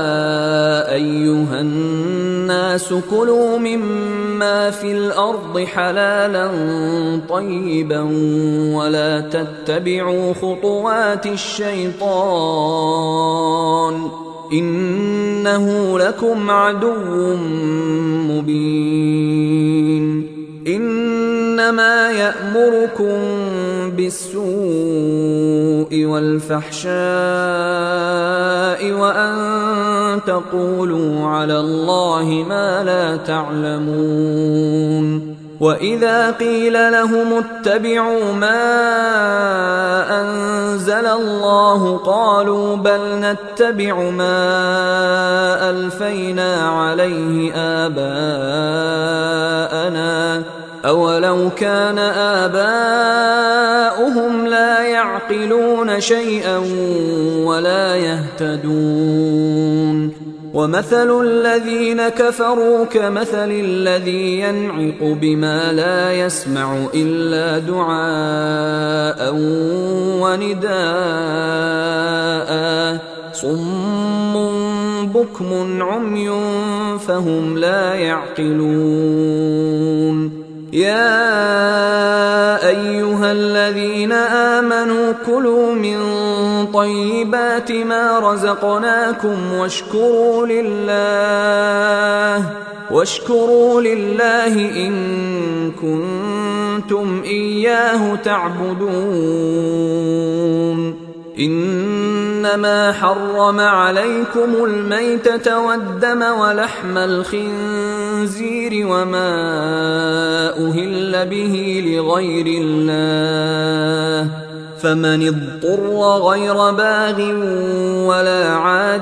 أيها الناس كلوا مما في الأرض حلالا طيبا ولا تتبعوا خطوات الشيطان إنه لكم عدو مبين. إنما يأمركم بالسوء والفحشاء وأن تقولوا على الله ما لا تعلمون. وإذا قيل لهم اتبعوا ما أنزل الله قالوا بل نتبع ما ألفينا عليه آباءنا أولو كان آباؤهم لا يعقلون شيئا ولا يهتدون. ومثل الذين كفروا كمثل الذي ينعق بما لا يسمع إلا دعاء ونداء صم بكم عمي فهم لا يعقلون. يا أيها الذين آمنوا كلوا من طيبات ما رزقناكم واشكروا لله إن كنتم إياه تعبدون. إنما حرم عليكم الميتة والدم ولحم الخنزير وما أهل به لغير الله فمن اضطر غير باغ ولا عاد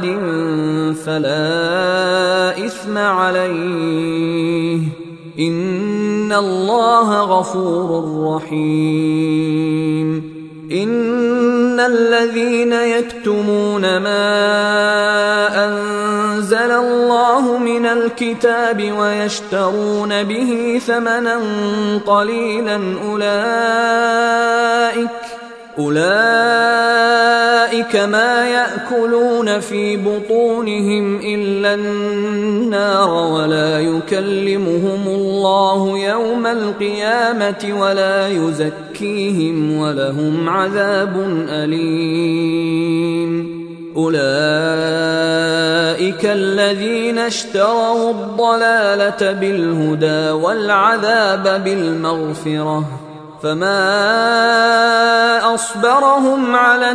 فلا إثم عليه إن الله غفور رحيم. إن الذين يكتمون ما أنزل الله من الكتاب ويشترون به ثمنا قليلا أولئك ما يأكلون في بطونهم إلا النار ولا يكلمهم الله يوم القيامة ولا يزكيهم ولهم عذاب أليم. أولئك الذين اشتروا الضلالة بالهدى والعذاب بالمغفرة فما أصبرهم على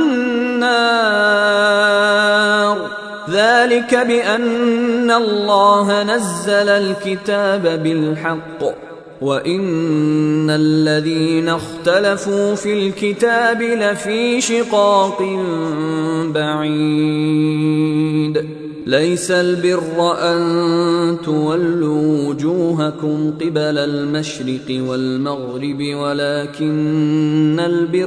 النار ذلك بأن الله نزل الكتاب بالحق وإن الذين اختلفوا في الكتاب لفي شقاق بعيد. ليس البر أن تولوا وجوهكم قبل المشرق والمغرب ولكن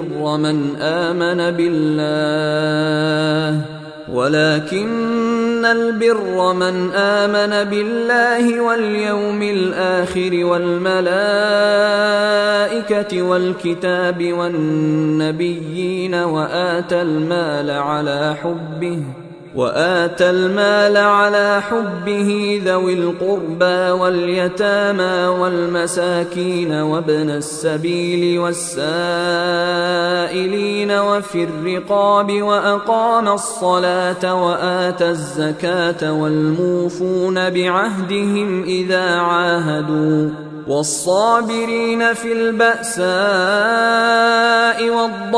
البر من آمن بالله واليوم الآخر والملائكة والكتاب والنبيين وآتى المال على حبه ذوي القربى واليتامى والمساكين وابن السبيل والسائلين وفي الرقاب وأقام الصلاة وآتى الزكاة والموفون بعهدهم إذا عاهدوا والصابرين في البأساء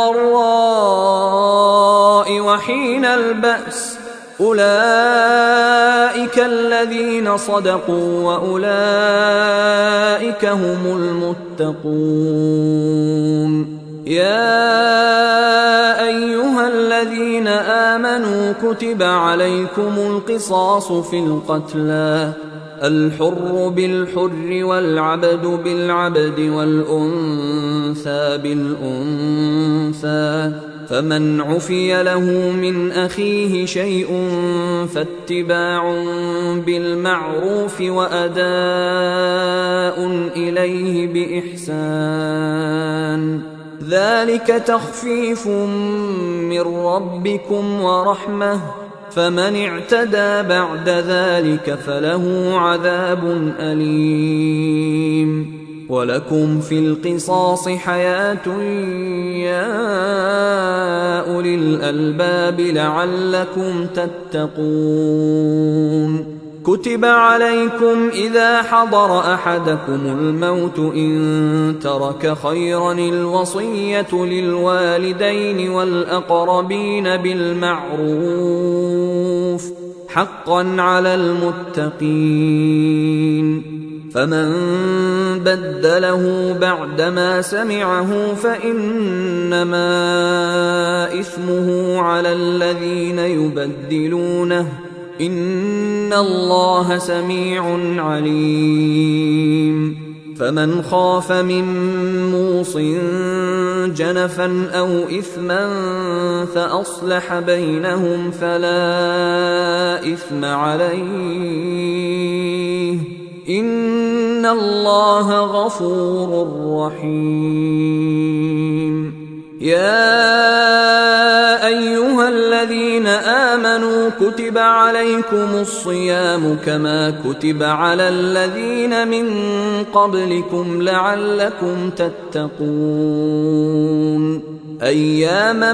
والضراء وحين البأس أولئك الذين صدقوا وأولئك هم المتقون. يا أيها الذين آمنوا كتب عليكم القصاص في القتلى الحر بالحر والعبد بالعبد والأنثى بالأنثى فمن عفي له من أخيه شيء فاتباع بالمعروف وأداء إليه بإحسان ذلك تخفيف من ربكم ورحمة فمن اعتدى بعد ذلك فله عذاب أليم ولكم في القصاص حياة يا أولي الألباب لعلكم تتقون كتب عليكم إذا حضر أحدكم الموت إن ترك خيرا الوصية للوالدين والأقربين بالمعروف حقا على المتقين فمن بدله بعدما سمعه فإنما إثمه على الذين يبدلونه إن الله سميع عليم فمن خاف من موص جنفا أو إثما فأصلح بينهم فلا إثم عليه إن الله غفور رحيم يا أيها الذين آمنوا كتب عليكم الصيام كما كتب على الذين من قبلكم لعلكم تتقون أياما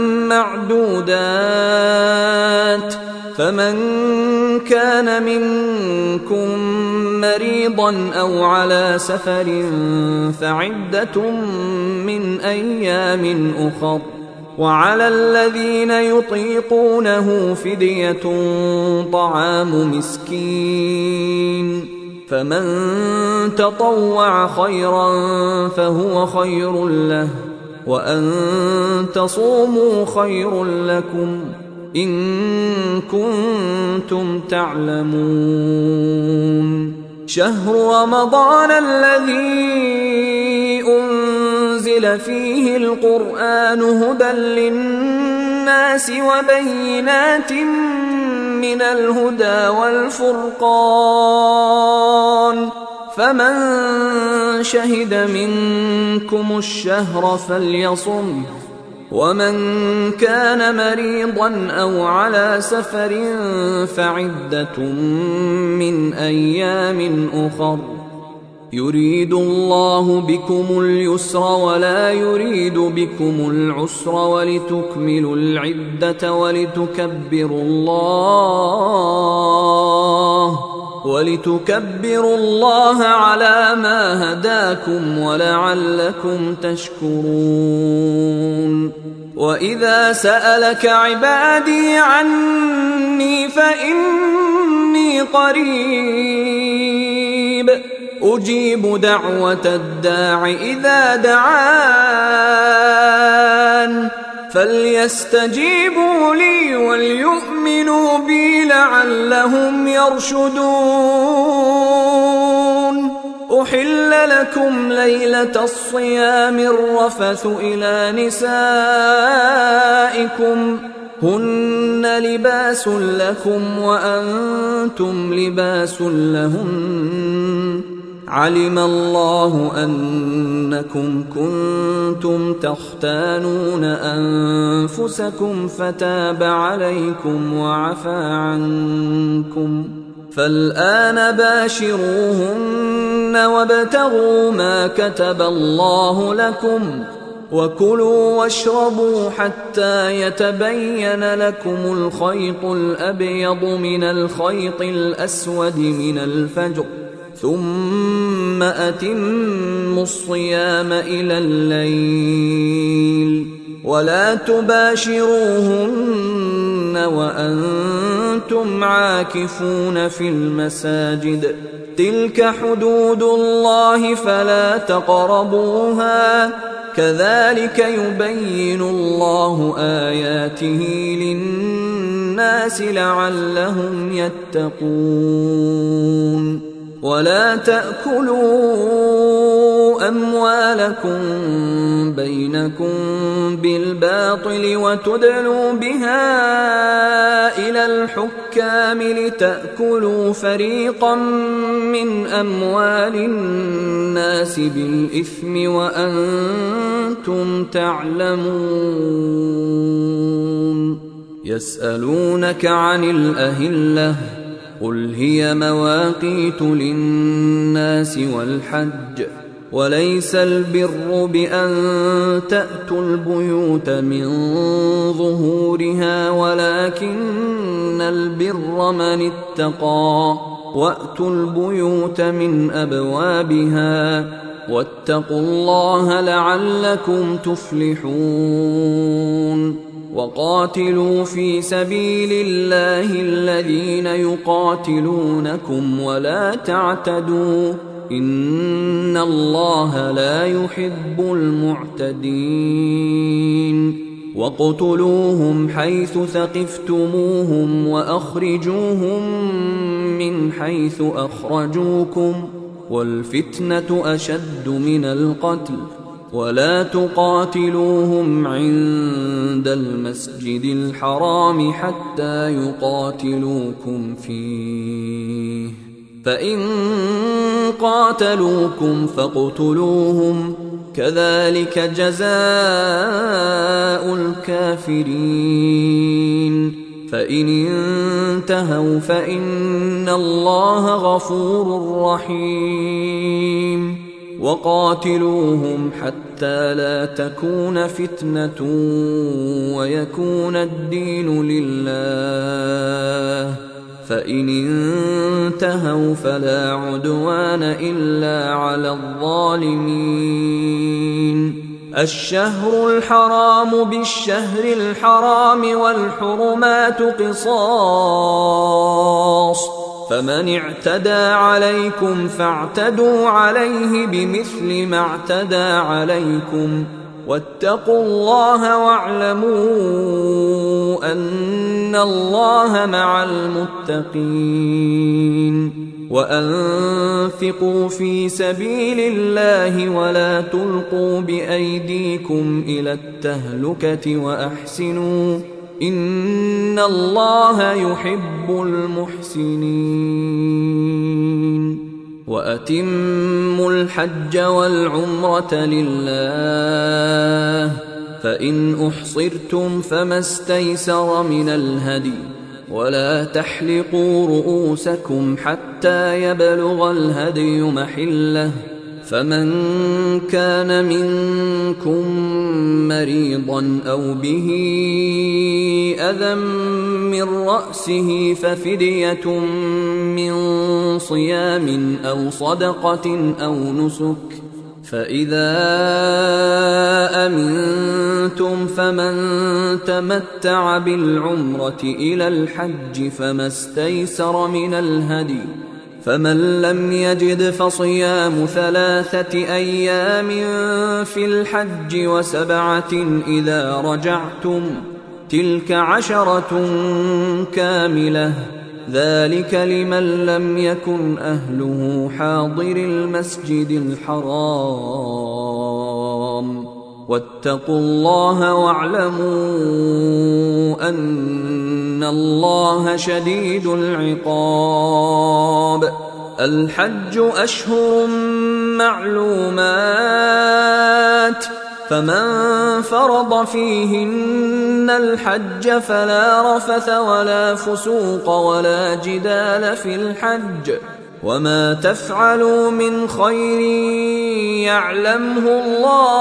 معدودات فمن كان منكم مريضا أو على سفر فعدة من أيام أخر وعلى الذين يطيقونه فدية طعام مسكين فمن تطوع خيرا فهو خير له وأن تصوموا خير لكم إن كنتم تعلمون شهر رمضان الذي أنزل فيه القرآن هدى للناس وبينات من الهدى والفرقان فمن شهد منكم الشهر فليصمه ومن كان مريضا أو على سفر فعدة من أيام أخر يريد الله بكم اليسر ولا يريد بكم العسر ولتكملوا العدة ولتكبروا الله على ما هداكم ولعلكم تشكرون وإذا سألك عبادي عني فإني قريب أجيب دعوة الداع إذا دعان فليستجيبوا لي وليؤمنوا بي لعلهم يرشدون أحل لكم ليلة الصيام الرفث إلى نسائكم هن لباس لكم وأنتم لباس لهن علم الله أنكم كنتم تختانون أنفسكم فتاب عليكم وعفى عنكم فالآن باشروهن وابتغوا ما كتب الله لكم وكلوا واشربوا حتى يتبين لكم الخيط الأبيض من الخيط الأسود من الفجر ثم أتموا الصيام إلى الليل ولا تباشروهن وأنتم عاكفون في المساجد تلك حدود الله فلا تقربوها كذلك يبين الله آياته للناس لعلهم يتقون ولا تأكلوا أموالكم بينكم بالباطل وتدلوا بها إلى الحكام لتأكلوا فريقا من أموال الناس بالإثم وأنتم تعلمون. يسألونك عن الأهلة قل هي مواقيت للناس والحج وليس البر بأن تأتوا البيوت من ظهورها ولكن البر من اتقى وأتوا البيوت من أبوابها واتقوا الله لعلكم تفلحون. وقاتلوا في سبيل الله الذين يقاتلونكم ولا تعتدوا إن الله لا يحب المعتدين. وَاقْتُلُوهُمْ حَيْثُ ثَقِفْتُمُوهُمْ وَأَخْرِجُوهُمْ مِنْ حَيْثُ أَخْرَجُوكُمْ وَالْفِتْنَةُ أَشَدُّ مِنَ الْقَتْلِ وَلَا تُقَاتِلُوهُمْ عِندَ الْمَسْجِدِ الْحَرَامِ حَتَّى يُقَاتِلُوكُمْ فِيهِ فَإِنْ قَاتَلُوكُمْ فَاقْتُلُوهُمْ كَذَلِكَ جَزَاءُ الْكَافِرِينَ فَإِنِ انتهوا فَإِنَّ اللَّهَ غَفُورٌ رَحِيمٌ. وَقَاتِلُوهُمْ حَتَّى لَا تَكُونَ فِتْنَةٌ وَيَكُونَ الدِّينُ لِلَّهِ فَإِنِ انتهوا فَلَا عُدْوَانَ إِلَّا عَلَى الظَّالِمِينَ. الشهر الحرام بالشهر الحرام والحرمات قصاص فمن اعتدى عليكم فاعتدوا عليه بمثل ما اعتدى عليكم واتقوا الله واعلموا أن الله مع المتقين. وأنفقوا في سبيل الله ولا تلقوا بأيديكم إلى التهلكة وأحسنوا إن الله يحب المحسنين. وأتموا الحج والعمرة لله فإن أحصرتم فما استيسر من الهدي ولا تحلقوا رؤوسكم حتى يبلغ الهدي محله فمن كان منكم مريضا أو به أذى من رأسه ففدية من صيام أو صدقة أو نسك فإذا أمنتم فمن تمتع بالعمرة إلى الحج فما استيسر من الهدي فمن لم يجد فصيام 3 أيام في الحج و7 إذا رجعتم تلك 10 كاملة ذلك لمن لم يكن أهله حاضر المسجد الحرام واتقوا الله واعلموا أن الله شديد العقاب. الحج أشهر معلومات فمن فرض فيهن الحج فلا رفث ولا فسوق ولا جدال في الحج وما تفعلوا من خير يعلمه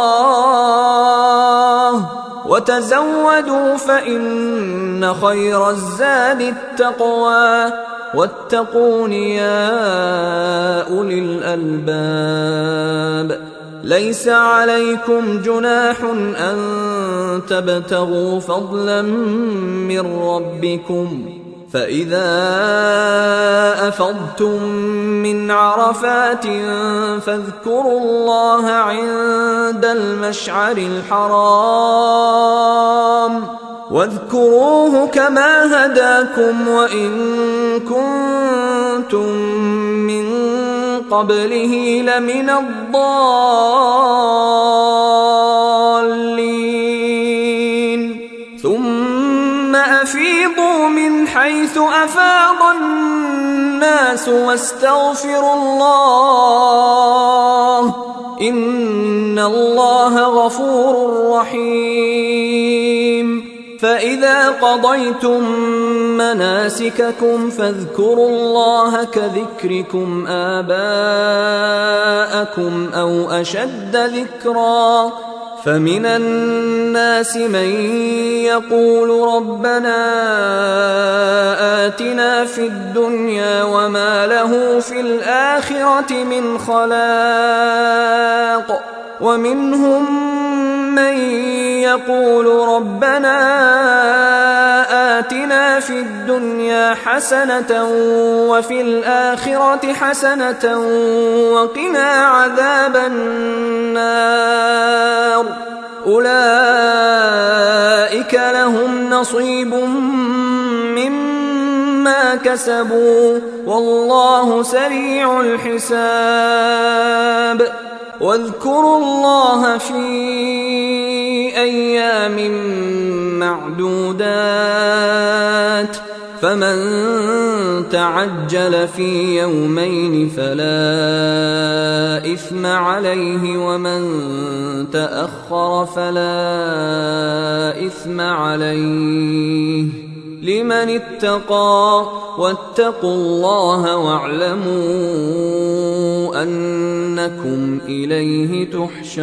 الله وتزودوا فإن خير الزاد التقوى واتقون يا أولي الألباب. ليس عليكم جناح أن تبتغوا فضلا من ربكم فإذا أفضتم من عرفات فاذكروا الله عند المشعر الحرام واذكروه كما هداكم وإن كنتم من قبله لمن الضالين ثم أفيضوا من حيث أفاض الناس واستغفروا الله إن الله غفور رحيم فإذا قضيتم مناسككم فاذكروا الله كذكركم آباءكم أو أشد ذكرا فمن الناس من يقول ربنا آتنا في الدنيا وما له في الآخرة من خلاق ومنهم من يقول ربنا آتنا في الدنيا حسنة وفي الآخرة حسنة وقنا عذاب النار أولئك لهم نصيب مما كسبوا والله سريع الحساب واذكروا الله في أيام معدودات فمن تعجل في يومين فلا إثم عليه ومن تأخر فلا إثم عليه لمن اتقى واتقوا الله واعلموا أنكم إليه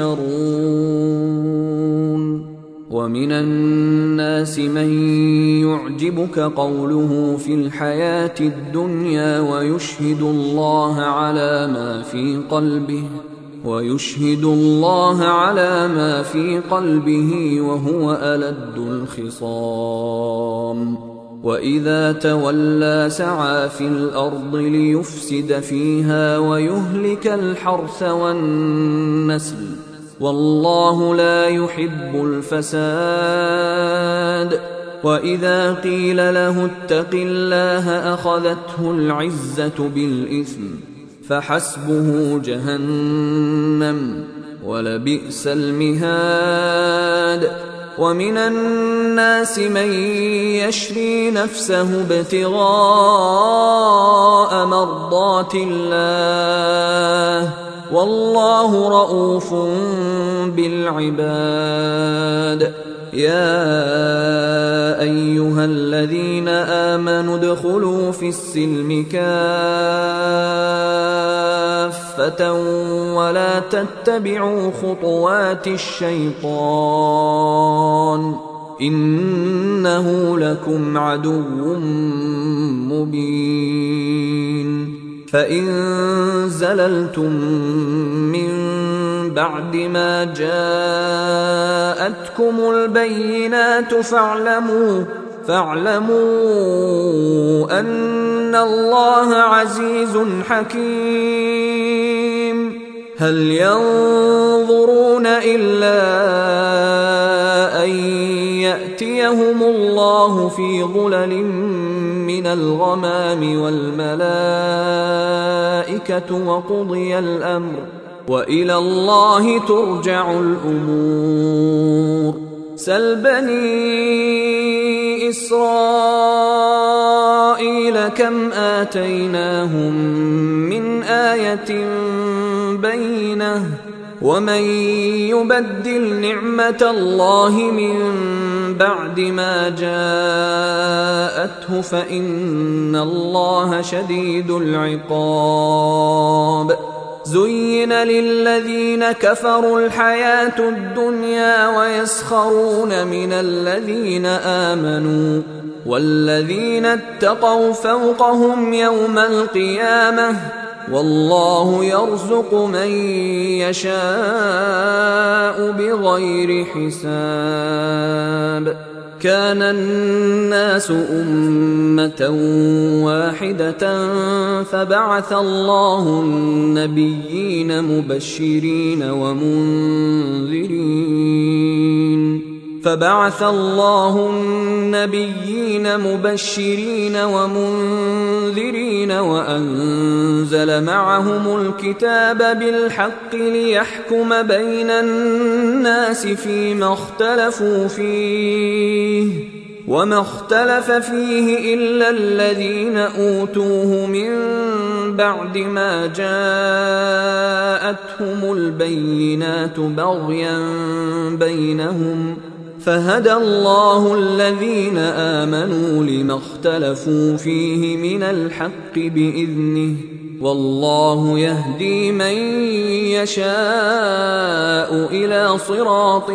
تحشرون ومن الناس من يعجبك قوله في الحياة الدنيا ويشهد الله على ما في قلبه وهو ألد الخصام وإذا تولى سعى في الأرض ليفسد فيها ويهلك الحرث والنسل والله لا يحب الفساد وإذا قيل له اتق الله أخذته العزة بالإثم فحسبه جهنم ولبئس المهاد ومن الناس من يشري نفسه ابتغاء مرضات الله والله رؤوف بالعباد يا أيها الذين آمنوا ادخلوا في السلم كافة ولا تتبعوا خطوات الشيطان إنه لكم عدو مبين فإن زللتم من بعد ما جاءتكم البينات فاعلموا أن الله عزيز حكيم هل ينظرون إلا أن يأتيهم الله في ظلل من الغمام والملائكة وقضي الأمر وإلى الله ترجع الأمور سل بني إسرائيل كم آتيناهم من آية بينة ومن يبدل نعمة الله من بعد ما جاءته فإن الله شديد العقاب زين للذين كفروا الحياة الدنيا ويسخرون من الذين آمنوا والذين اتقوا فوقهم يوم القيامة والله يرزق من يشاء بغير حساب كان الناس أمة واحدة فبعث الله النبيين مبشرين ومنذرين فبعث الله النبيين مبشرين ومنذرين وأنزل معهم الكتاب بالحق ليحكم بين الناس فيما اختلفوا فيه وما اختلف فيه إلا الذين أوتوه من بعد ما جاءتهم البينات بغيا بينهم فهدى الله الذين آمنوا لما اختلفوا فيه من الحق بإذنه والله يهدي من يشاء إلى صراط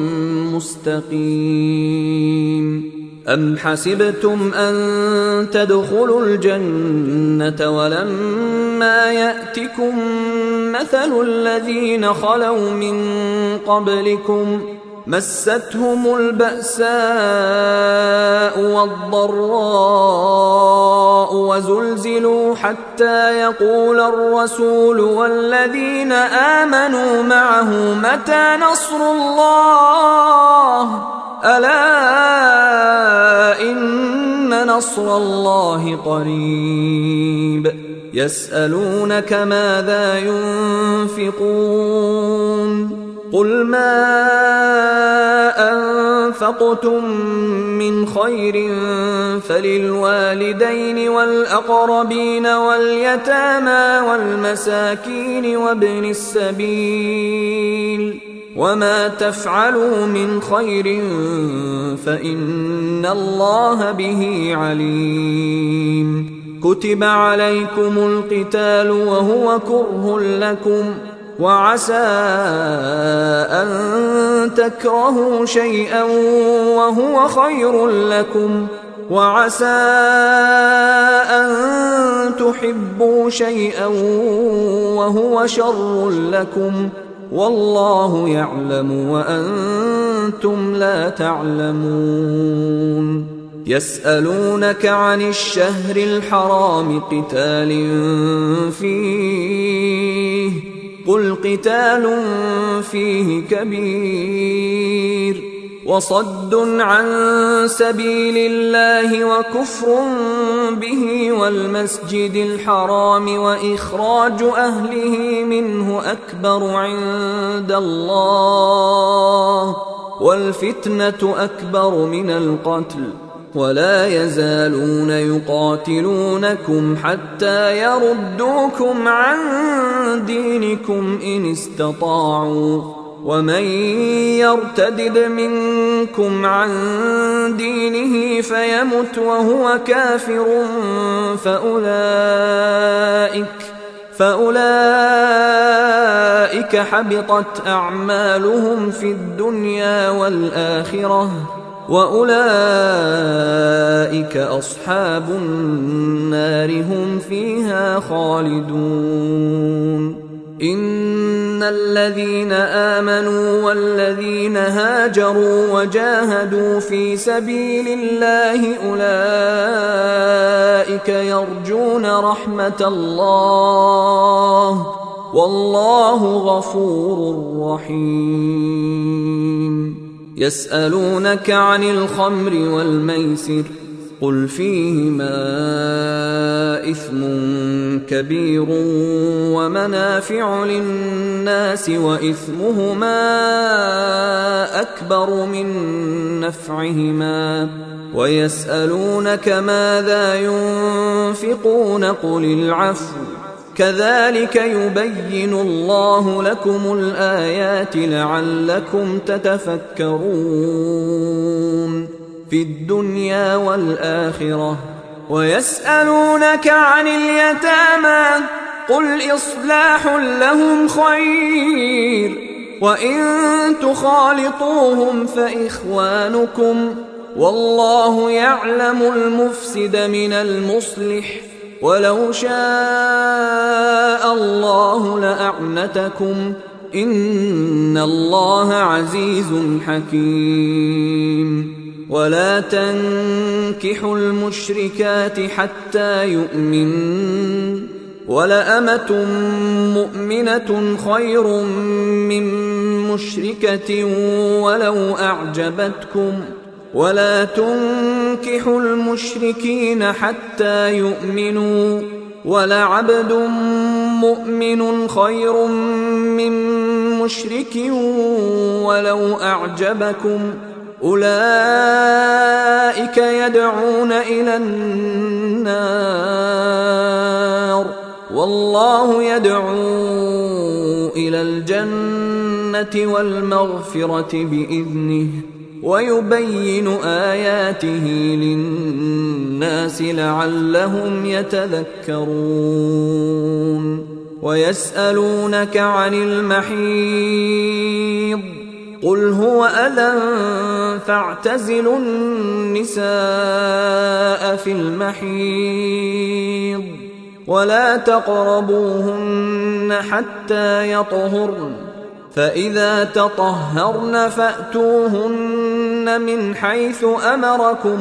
مستقيم. أم حسبتم أن تدخلوا الجنة ولما يأتكم مثل الذين خلوا من قبلكم مستهم البأساء والضراء وزلزلوا حتى يقول الرسول والذين آمنوا معه متى نصر الله ألا إن نصر الله قريب. يسألونك ماذا ينفقون قل ما أنفقتم من خير فللوالدين والأقربين واليتامى والمساكين وابن السبيل وما تفعلوا من خير فإن الله به عليم. كتب عليكم القتال وهو كره لكم وعسى أن تكرهوا شيئا وهو خير لكم وعسى أن تحبوا شيئا وهو شر لكم والله يعلم وأنتم لا تعلمون. يسألونك عن الشهر الحرام قتال فيه قل قتال فيه كبير وصد عن سبيل الله وكفر به والمسجد الحرام وإخراج أهله منه أكبر عند الله والفتنة أكبر من القتل ولا يزالون يقاتلونكم حتى يردوكم عن دينكم إن استطاعوا ومن يرتدد منكم عن دينه فيمت وهو كافر فأولئك حبطت أعمالهم في الدنيا والآخرة وأولئك أصحاب النار هم فيها خالدون. إن الذين آمنوا والذين هاجروا وجاهدوا في سبيل الله أولئك يرجون رحمة الله والله غفور رحيم. يسألونك عن الخمر والميسر قل فيهما إثم كبير ومنافع للناس وإثمهما أكبر من نفعهما ويسألونك ماذا ينفقون قل العفو كذلك يبين الله لكم الآيات لعلكم تتفكرون في الدنيا والآخرة. ويسألونك عن اليتامى قل إصلاح لهم خير وإن تخالطوهم فإخوانكم والله يعلم المفسد من المصلح ولو شاء الله لأعنتكم إن الله عزيز حكيم. ولا تنكحوا المشركات حتى ولأمة مؤمنة خير من مشركة ولو أعجبتكم ولا تنكحوا المشركين حتى يؤمنوا ولعبد مؤمن خير من مشرك ولو أعجبكم أولئك يدعون إلى النار والله يدعو إلى الجنة والمغفرة بإذنه ويبين آياته للناس لعلهم يتذكرون ويسألونك عن المحيض قل هو أذى فاعتزلوا النساء في المحيض ولا تقربوهن حتى يطهرن فإذا تطهرن فأتوهن من حيث أمركم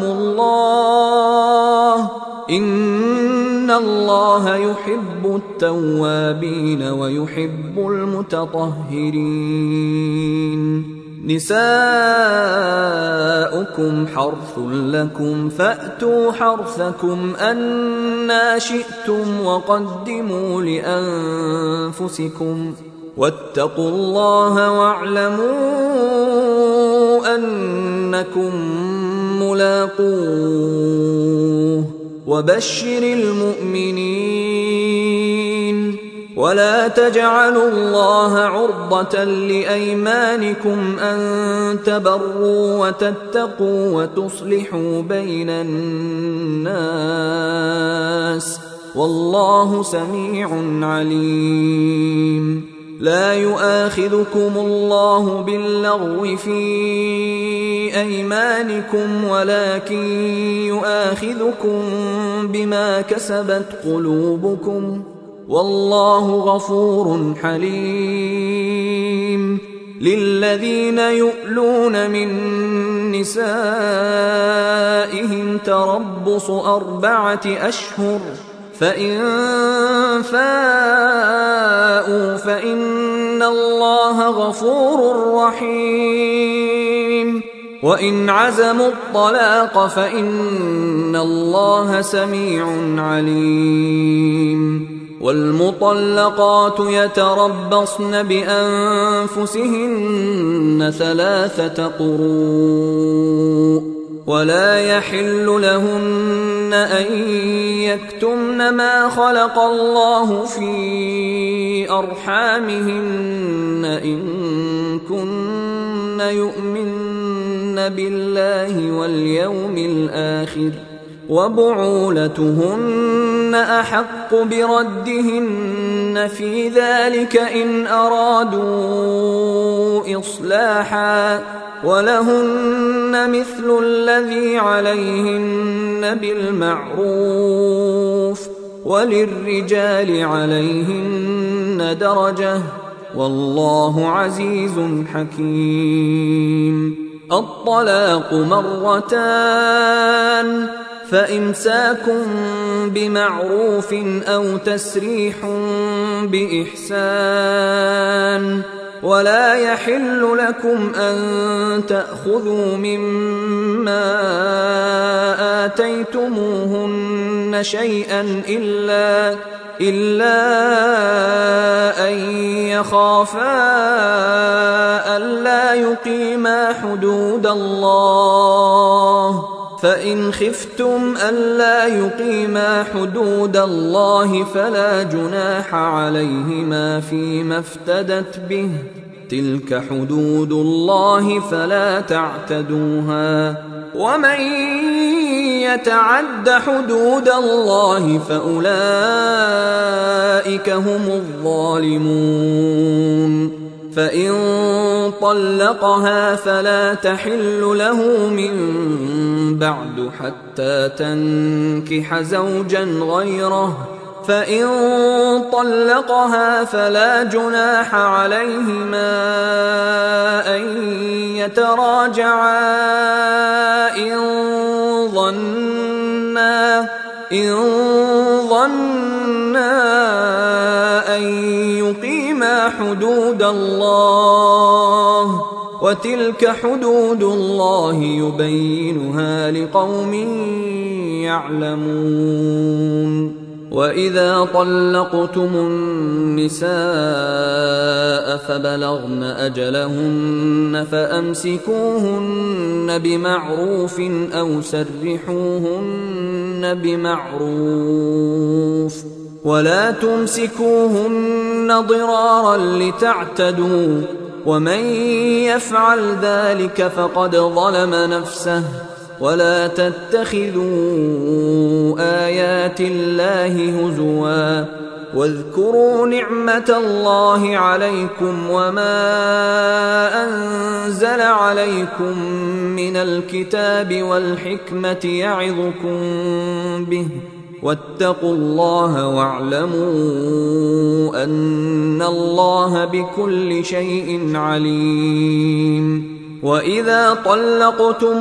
الله إن الله يحب التوابين ويحب المتطهرين نساؤكم حرث لكم فأتوا حرثكم أنى شئتم وقدموا لأنفسكم واتقوا الله واعلموا أنكم ملاقوه وبشر المؤمنين ولا تجعلوا الله عرضة لأيمانكم أن تبروا وتتقوا وتصلحوا بين الناس والله سميع عليم لا يؤاخذكم الله باللغو في أيمانكم ولكن يؤاخذكم بما كسبت قلوبكم والله غفور حليم للذين يؤلون من نسائهم تربص 4 أشهر فإن فاءوا فإن الله غفور رحيم وإن عزموا الطلاق فإن الله سميع عليم والمطلقات يتربصن بأنفسهن 3 قروء ولا يحل لهن أن يكتمن ما خلق الله في أرحامهن إن كن يؤمن بالله واليوم الآخر وبعولتهن أحق بردهن في ذلك إن أرادوا إصلاحا ولهن مثل الذي عليهن بالمعروف وللرجال عليهن درجة والله عزيز حكيم الطلاق 2 فإمساكم بمعروف أو تسريح بإحسان ولا يحل لكم أن تأخذوا مما آتيتموهن شيئا إلا أن يخافا ألا يقيما حدود الله فإن خفتم ألا يقيما حدود الله فلا جناح عليهما فيما افتدت به تلك حدود الله فلا تعتدوها ومن يتعد حدود الله فأولئك هم الظالمون فإن طلقها فلا تحل له من بعد حتى تنكح زوجا غيره فإن طلقها فلا جناح عليهما أن يتراجعا إن ظنا أن يقيما حدود الله وتلك حدود الله يبينها لقوم يعلمون. وإذا طلقتم النساء فبلغن أجلهن فأمسكوهن بمعروف أو سرحوهن بمعروف، ولا تمسكوهن ضرارا لتعتدوا، ومن يفعل ذلك فقد ظلم نفسه. ولا تتخذوا آيات الله هزوا، واذكروا نعمة الله عليكم وما أنزل عليكم من الكتاب والحكمة يعظكم به، واتقوا الله واعلموا أن الله بكل شيء عليم. وإذا طلقتم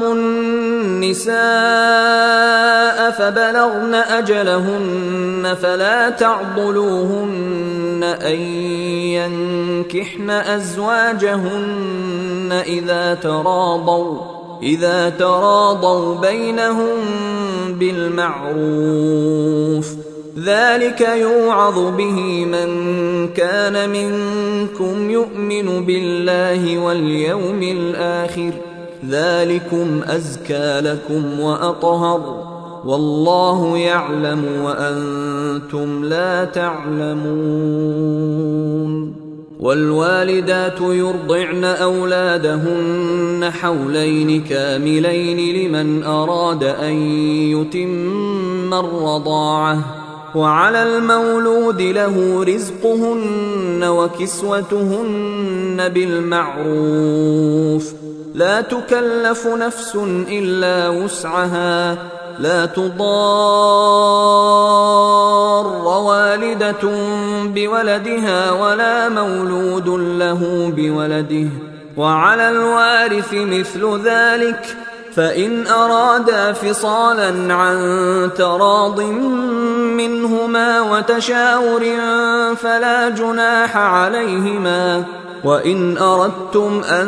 النساء فبلغن أجلهن فلا تعضلوهن أن ينكحن أزواجهن إذا تراضوا بينهم بالمعروف، ذلك يوعظ به من كان منكم يؤمن بالله واليوم الآخر، ذلكم أزكى لكم وأطهر، والله يعلم وأنتم لا تعلمون. والوالدات يرضعن أولادهن حولين كاملين لمن أراد أن يتم الرضاعة، وعلى المولود له رزقهن وكسوتهن بالمعروف، لا تكلف نفس إلا وسعها، لا تضار والدة بولدها ولا مولود له بولده، وعلى الوارث مثل ذلك، فإن أرادا فصالا عن تراض منهما وتشاور فلا جناح عليهما. وإن أردتم أن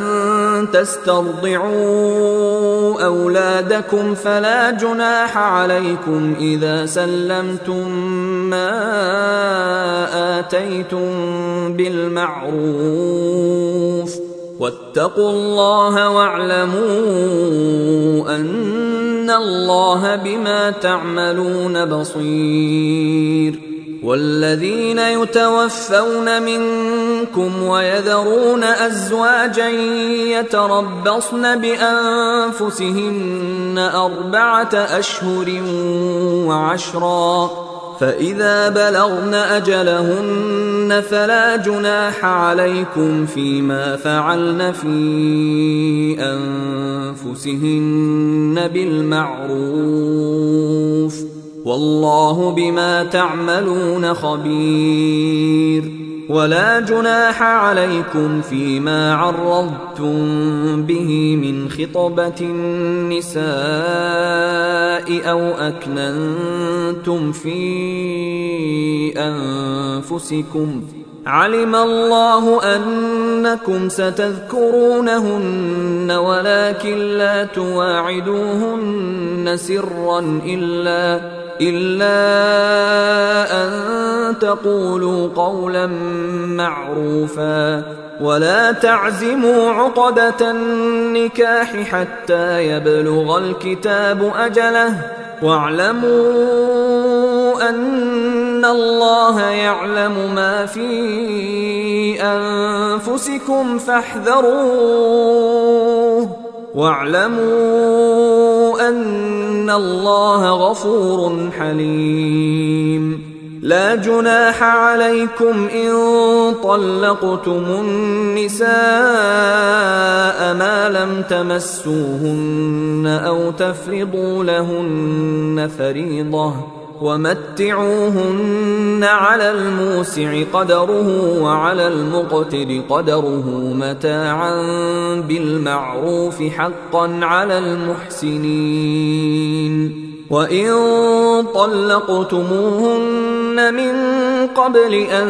تسترضعوا أولادكم فلا جناح عليكم إذا سلمتم ما آتيتم بالمعروف، واتقوا الله واعلموا أن الله بما تعملون بصير. والذين يتوفون منكم ويذرون أزواجا يتربصن بأنفسهن 4 أشهر وعشرا، فإذا بلغن أجلهن فلا جناح عليكم فيما فعلن في أنفسهن بالمعروف، والله بما تعملون خبير. ولا جناح عليكم فيما عرضتم به من خطبة النساء أو أكننتم في أنفسكم، علم الله أنكم ستذكرونهن ولكن لا تواعدوهن سرا إلا أن تقولوا قولا معروفا، ولا تعزموا عقدة النكاح حتى يبلغ الكتاب أجله، واعلموا أن الله يعلم ما في أنفسكم فاحذروه، واعلموا أن الله غفور حليم. لا جناح عليكم إن طلقتم النساء ما لم تمسوهن أو تفرضوا لهن فريضة، ومتعوهن على الموسع قدره وعلى المقتر قدره متاعا بالمعروف حقا على المحسنين. وإن طلقتموهن من قبل أن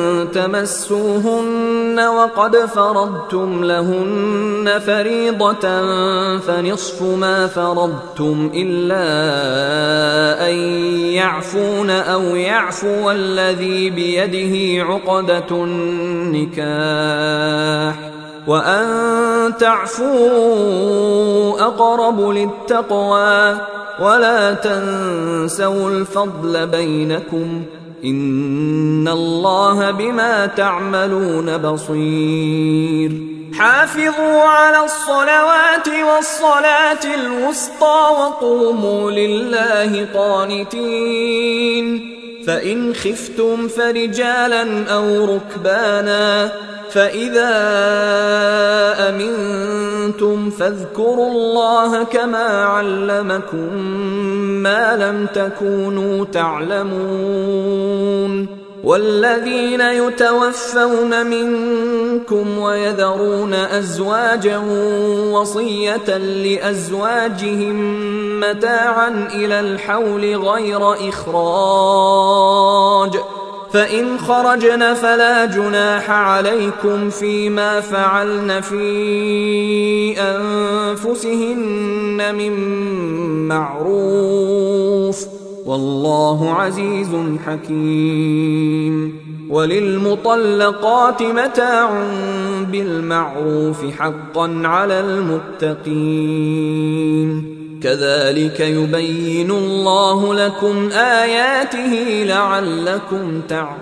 تمسوهن وقد فرضتم لهن فريضة فنصف ما فرضتم إلا أن يعفون أو يعفو الذي بيده عقدة النكاح وأن تعفوا أقرب للتقوى ولا تنسوا الفضل بينكم إن الله بما تعملون بصير حافظوا على الصلوات والصلاة الوسطى وقوموا لله قانتين فإن خفتم فرجالا أو ركبانا فإذا أمنتم فاذكروا الله كما علمكم ما لم تكونوا تعلمون والذين يتوفون منكم ويذرون أزواجا وصية لأزواجهم متاعا إلى الحول غير إخراج فإن خرجن فلا جناح عليكم فيما فعلن في أنفسهن من معروف والله عزيز حكيم وللمطلقات متاع بالمعروف حقا على المتقين كذلك يبين الله لكم آياته لعلكم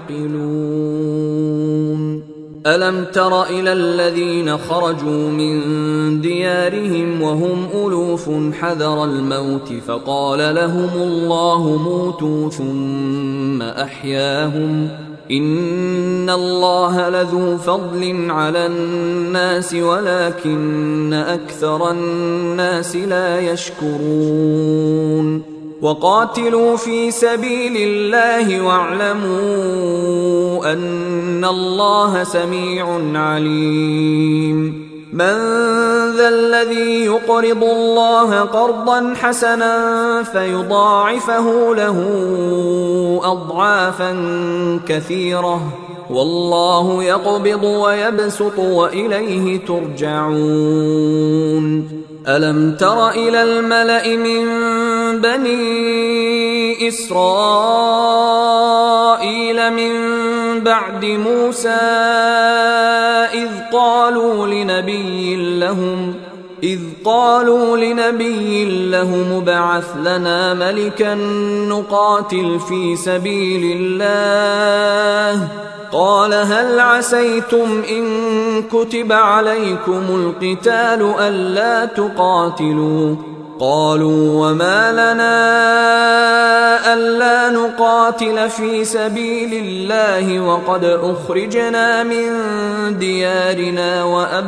تعقلون ألم تر إلى الذين خرجوا من ديارهم وهم ألوف حذر الموت فقال لهم الله موتوا ثم أحياهم إن الله لذو فضل على الناس ولكن أكثر الناس لا يشكرون وقاتلوا في سبيل الله واعلموا أن الله سميع عليم من ذا الذي يقرض الله قرضا حسنا فيضاعفه له أضعافا كثيرة والله يقبض ويبسط وإليه ترجعون ألم تر إلى الملأ من بني إسرائيل من بعد موسى إذ قالوا لنبي لهم ابعث لنا ملكا نقاتل في سبيل الله قال هل عسيتم إن كتب عليكم القتال ألا تقاتلوا قالوا وما لنا ألا نقاتل في سبيل الله وقد أخرجنا من ديارنا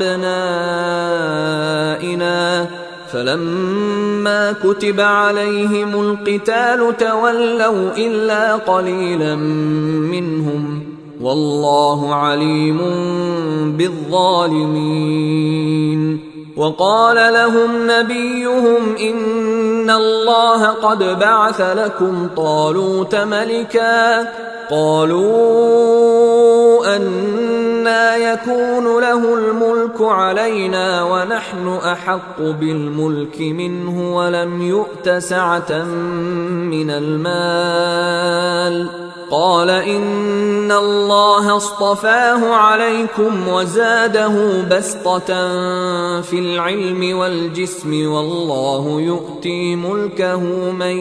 وأبنائنا فلما كتب عليهم القتال تولوا إلا قليلا منهم والله عليم بالظالمين وقال لهم نبيهم إن الله قد بعث لكم طالوت ملكا قالوا أنى يكون له الملك علينا ونحن أحق بالملك منه ولم يؤت سعة من المال قال إن الله اصطفاه عليكم وزاده بسطة في العلم والجسم والله يؤتي ملكه من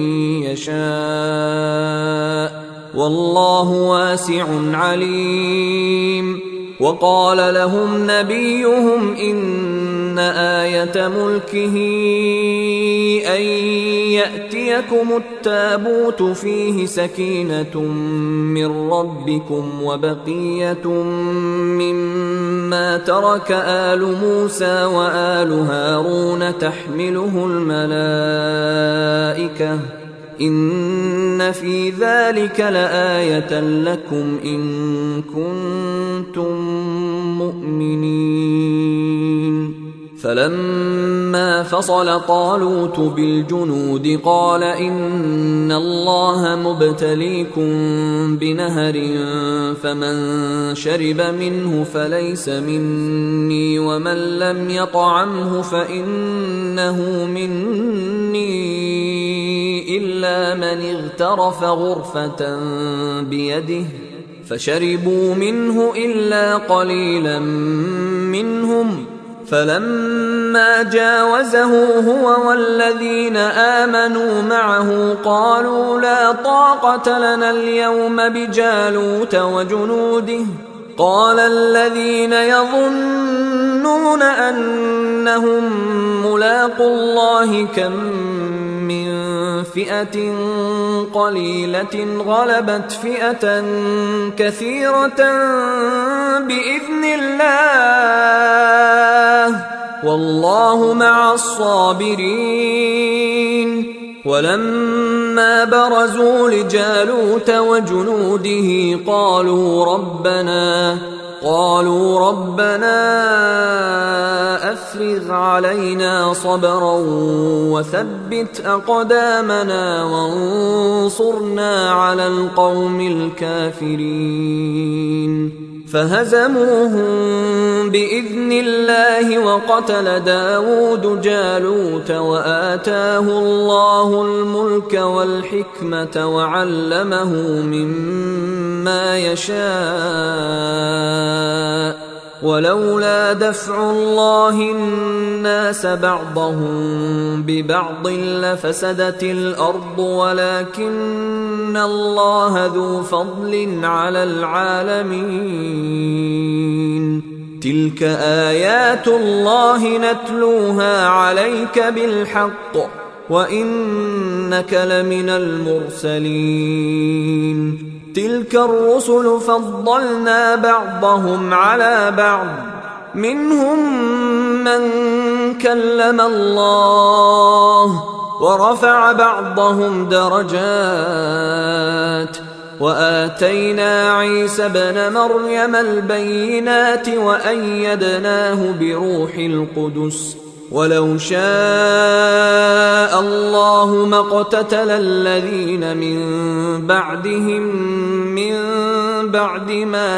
يشاء والله واسع عليم وقال لهم نبيهم إن آية ملكه أن يأتيكم التابوت فيه سكينة من ربكم وبقية مما ترك آل موسى وآل هارون تحمله الملائكة إن في ذلك لآية لكم إن كنتم مؤمنين فلما فصل طالوت بالجنود قال إن الله مبتليكم بنهر فمن شرب منه فليس مني ومن لم يطعمه فإنه مني إلا من اغترف غرفة بيده فشربوا منه إلا قليلا منهم فلما جاوزه هو والذين آمنوا معه قالوا لا طاقة لنا اليوم بجالوت وجنوده قال الذين يظنون أنهم ملاقو الله كم من فئة قليلة غلبت فئة كثيرة بإذن الله والله مع الصابرين ولما برزوا لجالوت وجنوده قالوا ربنا أفرغ علينا صبرا وثبت أقدامنا وانصرنا على القوم الكافرين فهزموهم بإذن الله وقتل داود جالوت وآتاه الله الملك والحكمة وعلمه مما يشاء ولولا دفع الله الناس بعضهم ببعض لفسدت الأرض ولكن الله ذو فضل على العالمين تلك آيات الله نتلوها عليك بالحق وإنك لمن المرسلين تلك الرسل فضلنا بعضهم على بعض منهم من كلم الله ورفع بعضهم درجات وآتينا عيسى ابن مريم البينات وأيدناه بروح القدس ولو شاء الله ما اقتتل الذين من بعدهم من بعد ما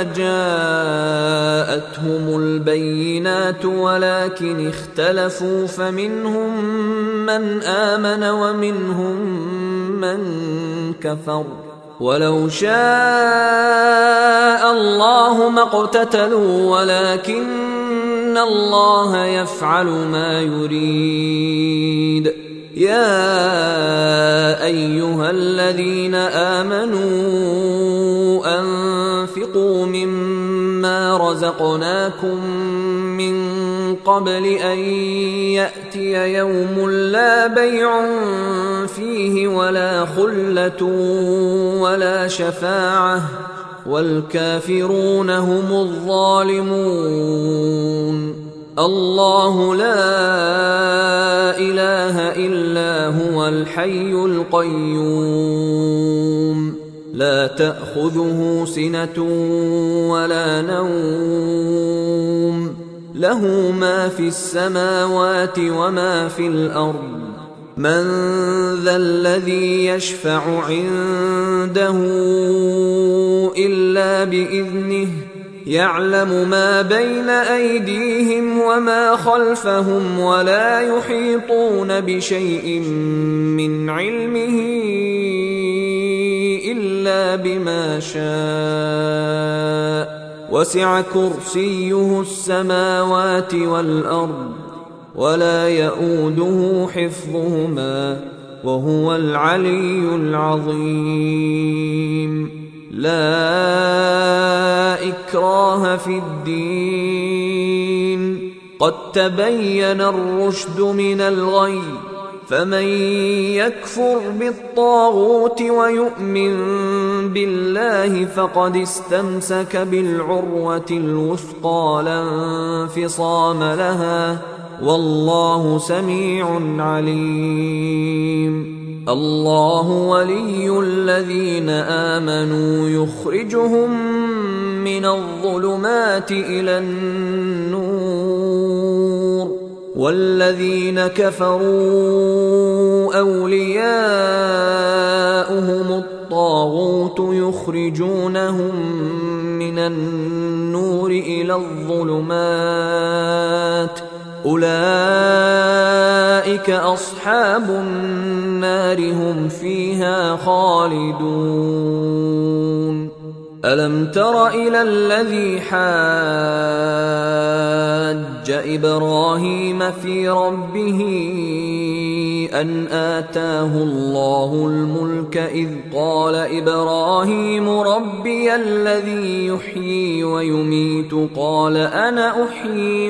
جاءتهم البينات ولكن اختلفوا فمنهم من آمن ومنهم من كفر ولو شاء الله ما اقتتلوا ولكن الله يفعل ما يريد يا أيها الذين آمنوا أنفقوا مما رزقناكم من قبل أن يأتي يوم لا بيع فيه ولا خلة ولا شفاعة والكافرون هم الظالمون الله لا إله إلا هو الحي القيوم لا تأخذه سنة ولا نوم له ما في السماوات وما في الأرض من ذا الذي يشفع عنده إلا بإذنه يعلم ما بين أيديهم وما خلفهم ولا يحيطون بشيء من علمه إلا بما شاء وسع كرسيه السماوات والأرض ولا يؤوده حفظهما وهو العلي العظيم لا إكراه في الدين قد تبين الرشد من الغي فمن يكفر بالطاغوت ويؤمن بالله فقد استمسك بالعروة الوثقى لا انفصام لها والله سميع عليم الله ولي الذين آمنوا يخرجهم من الظلمات إلى النور والذين كفروا أولياؤهم الطاغوت يخرجونهم من النور إلى الظلمات أولئك أصحاب النار هم فيها خالدون. ألم تر إلى الذي حاج إبراهيم في ربه أن آتاه الله الملك إذ قال إبراهيم ربي الذي يحيي ويميت قال أنا أحيي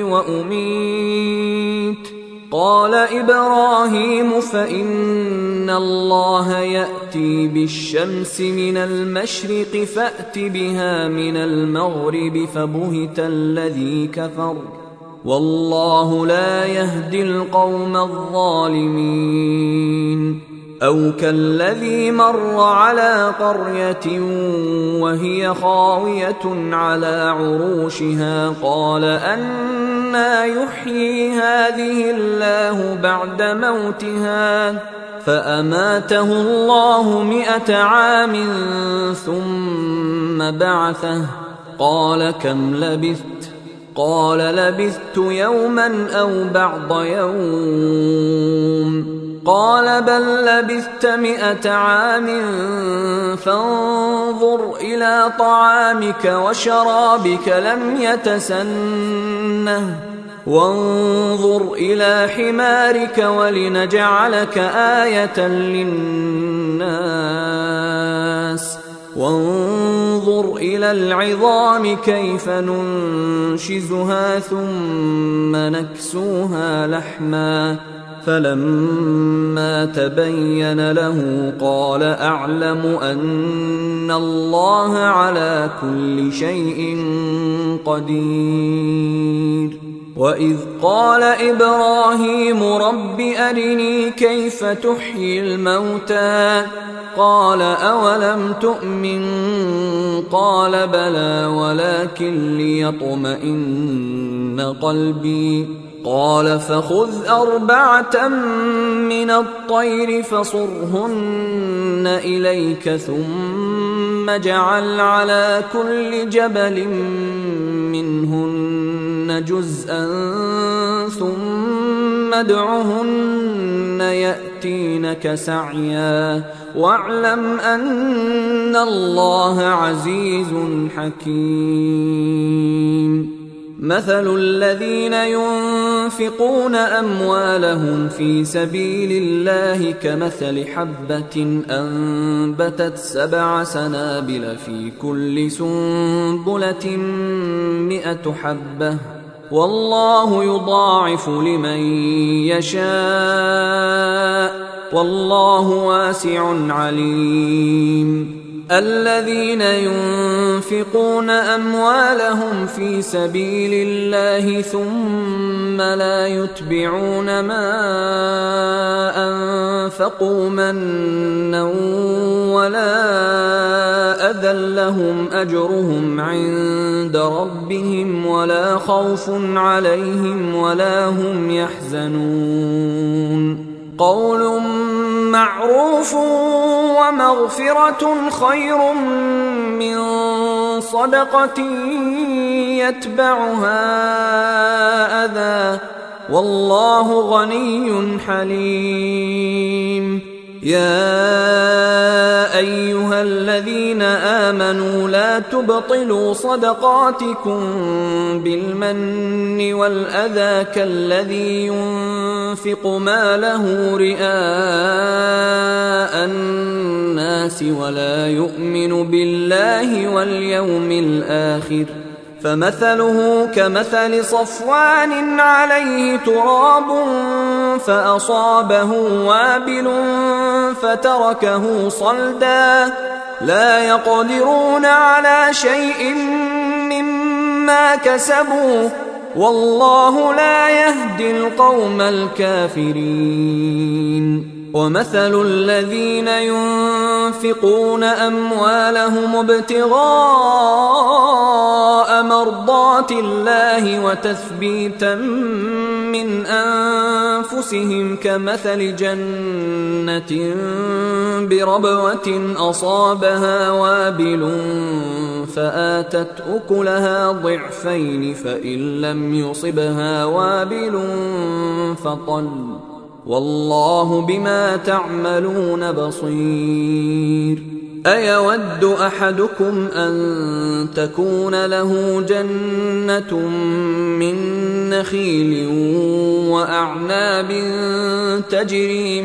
وأميت قال إبراهيم فإن الله يأتي بالشمس من المشرق فأت بها من المغرب فبهت الذي كفر والله لا يهدي القوم الظالمين. أو كالذي مر على قرية وهي خاوية على عروشها قال أنى يحيي هذه الله بعد موتها فأماته الله 100 عام ثم بعثه قال كم لبثت قال لبثت يوما أو بعض يوم قال بل لبثت 100 عام فانظر إلى طعامك وشرابك لم يتسنه وانظر إلى حمارك ولنجعلك آية للناس وانظر إلى العظام كيف ننشزها ثم نكسوها لحما فلما تبين له قال أعلم أن الله على كل شيء قدير. وإذ قال إبراهيم رب أرني كيف تحيي الموتى قال أولم تؤمن قال بلى ولكن ليطمئن قلبي قال فخذ 4 من الطير فصرهن إليك ثم اجعل على كل جبل منهن جزءا ثم ادعهن يأتينك سعيا واعلم أن الله عزيز حكيم. مثل الذين ينفقون أموالهم في سبيل الله كمثل حبة أنبتت 7 سنابل في كل سنبلة 100 حبة والله يضاعف لمن يشاء والله واسع عليم. الذين ينفقون أموالهم في سبيل الله ثم لا يتبعون ما أنفقوا منا ولا أذى لهم أجرهم عند ربهم ولا خوف عليهم ولا هم يحزنون. قول معروف ومغفرة خير من صدقة يتبعها أذى والله غني حليم. يا أيها الذين آمنوا لا تبطلوا صدقاتكم بالمن والأذى كالذي ينفق ماله رئاء الناس ولا يؤمن بالله واليوم الآخر فمثله كمثل صفوان عليه تراب فأصابه وابل فتركه صلدا لا يقدرون على شيء مما كسبوا والله لا يهدي القوم الكافرين. ومثل الذين ينفقون أموالهم ابتغاء مرضات الله وتثبيتا من أنفسهم كمثل جنة بربوة أصابها وابل فآتت أكلها ضعفين فإن لم يصبها وابل فطل والله بما تعملون بصير. أيود أحدكم أن تكون له جنة من نخيل وأعناب تجري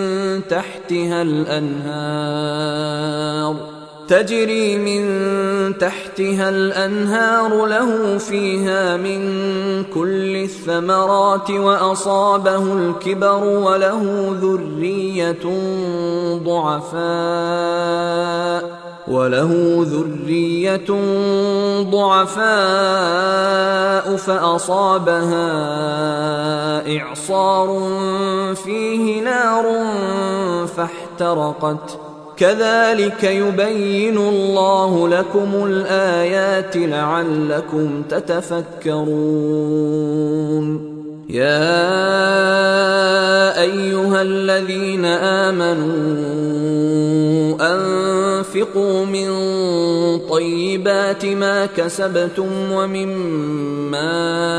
من تحتها الأنهار له فيها من كل الثمرات وأصابه الكبر وله ذرية ضعفاء فأصابها إعصار فيه نار فاحترقت كذلك يبين الله لكم الآيات لعلكم تتفكرون. يا أيها الذين آمنوا أنفقوا من طيبات ما كسبتم ومما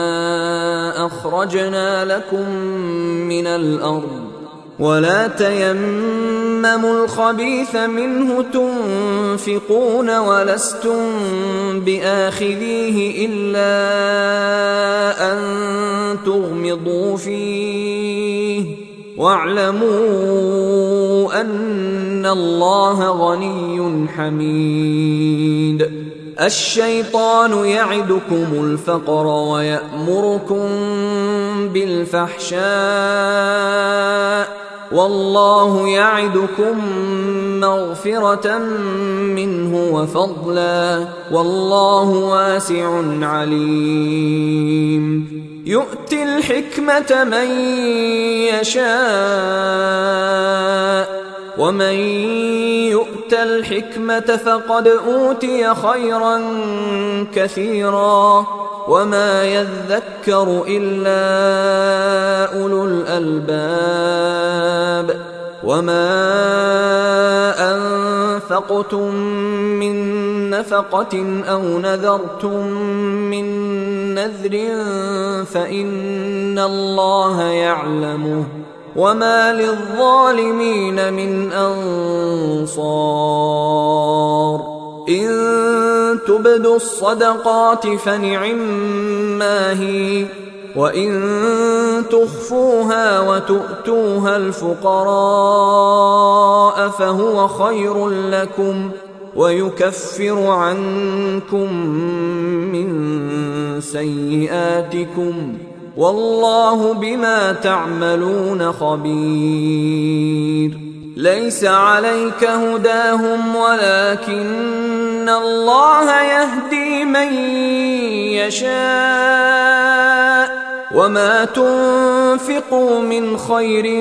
أخرجنا لكم من الأرض ولا تيمموا الخبيث منه تنفقون ولستم بآخذيه إلا أن تغمضوا فيه واعلموا أن الله غني حميد. الشيطان يعدكم الفقر ويأمركم بالفحشاء والله يعدكم مغفرة منه وفضلا والله واسع عليم. يؤتي الحكمة من يشاء ومن يؤت الحكمة فقد أوتي خيرا كثيرا وما يذكر إلا أولو الألباب. وما أنفقتم من نفقة أو نذرتم من نذر فإن الله يعلمه وما للظالمين من أنصار. إن تبدوا الصدقات فنعما هي وإن تخفوها وتؤتوها الفقراء فهو خير لكم ويكفر عنكم من سيئاتكم والله بما تعملون خبير. ليس عليك هداهم ولكن الله يهدي من يشاء وما تنفقوا من خير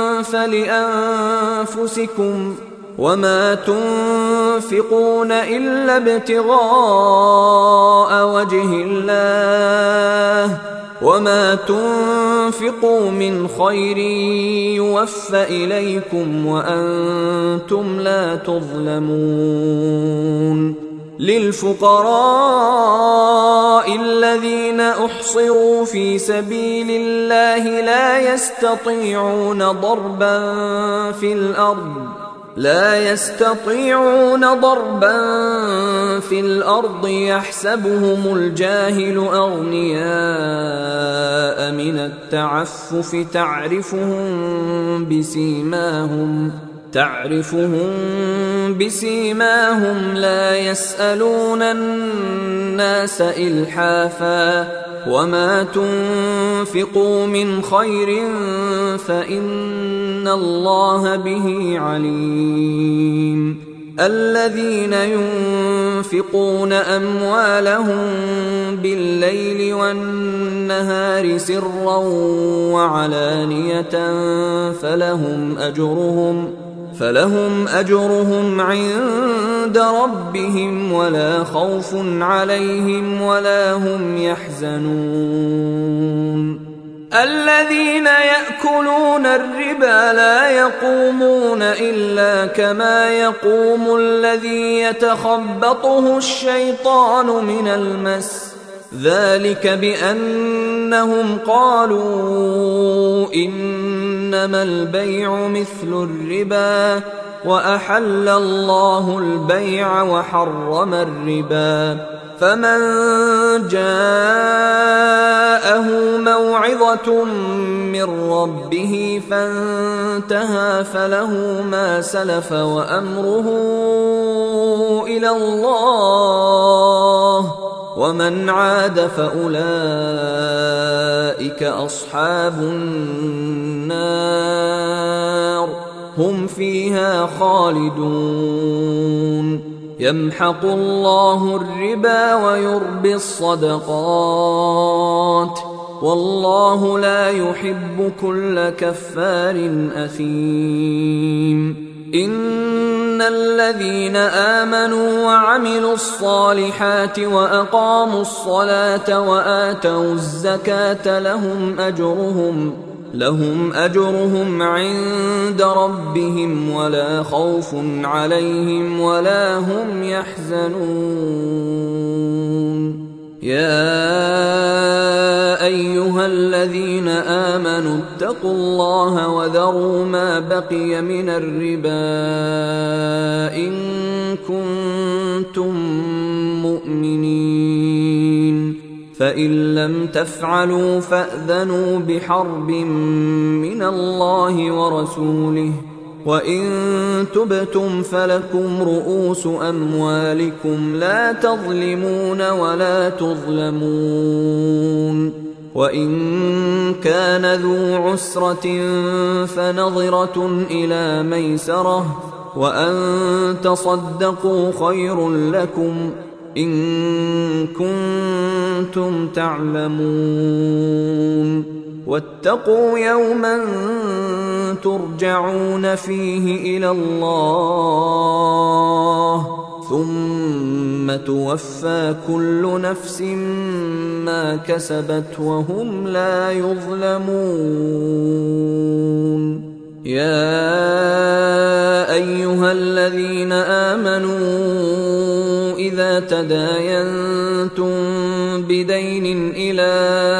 فلأنفسكم وما تنفقون إلا ابتغاء وجه الله وما تنفقوا من خير يوفى إليكم وأنتم لا تظلمون. للفقراء الذين أحصروا في سبيل الله لا يستطيعون ضربا في الأرض يحسبهم الجاهل أغنياء من التعفف تعرفهم بسيماهم لا يسألون الناس إلحافا وما تنفقوا من خير فإن الله به عليم. الذين ينفقون أموالهم بالليل والنهار سرا وعلانية فلهم أجرهم عند ربهم ولا خوف عليهم ولا هم يحزنون. الذين يأكلون الربا لا يقومون إلا كما يقوم الذي يتخبطه الشيطان من المس، ذلك بأنهم قالوا إنما البيع مثل الربا وأحل الله البيع وحرم الربا. فمن جاءه موعظة من ربه فانتهى فله ما سلف وأمره إلى الله، ومن عاد فأولئك أصحاب النار هم فيها خالدون. يمحق الله الربا ويربي الصدقات والله لا يحب كل كفار أثيم. إن الذين آمنوا وعملوا الصالحات وأقاموا الصلاة وآتوا الزكاة لهم أجرهم عند ربهم ولا خوف عليهم ولا هم يحزنون. يا أيها الذين آمنوا اتقوا الله وذروا ما بقي من الربا إن كنتم مؤمنين، فإن لم تفعلوا فأذنوا بحرب من الله ورسوله، وإن تبتم فلكم رؤوس أموالكم لا تظلمون ولا تظلمون. وإن كان ذو عسرة فنظرة إلى ميسرة وأن تصدقوا خير لكم إن كنتم تعلمون. واتقوا يوما ترجعون فيه إلى الله ثم توفى كل نفس ما كسبت وهم لا يظلمون. يا أيها الذين آمنوا إذا تداينتم بدين إلى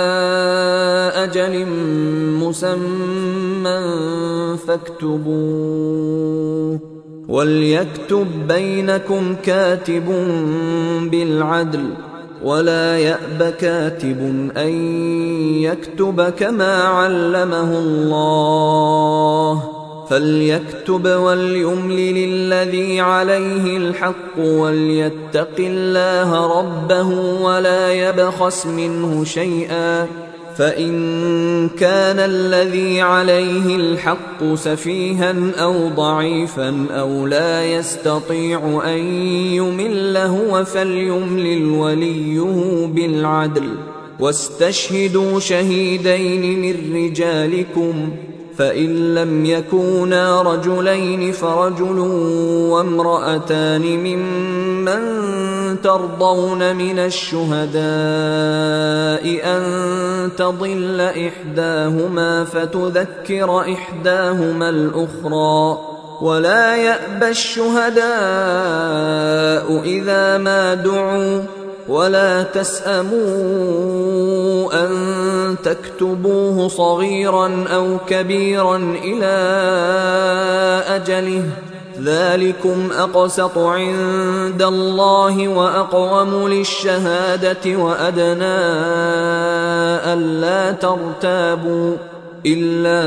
أجل مسمى فاكتبوه، وليكتب بينكم كاتب بالعدل ولا يأب كاتب أن يكتب كما علمه الله، فليكتب وليملل الذي عليه الحق وليتق الله ربه ولا يبخس منه شيئا، فإن كان الذي عليه الحق سفيها أو ضعيفا أو لا يستطيع أن يمل هو فليملل وليه بالعدل، واستشهدوا شهيدين من رجالكم، فإن لم يكونا رجلين فرجل وامرأتان ممن ترضون من الشهداء أن تضل إحداهما فتذكر إحداهما الأخرى، ولا يأبى الشهداء إذا ما دعوا، ولا تسأموا أن تكتبوه صغيرا أو كبيرا إلى أجله، ذلكم أقسط عند الله وأقوم للشهادة وأدنى ألا ترتابوا، إلا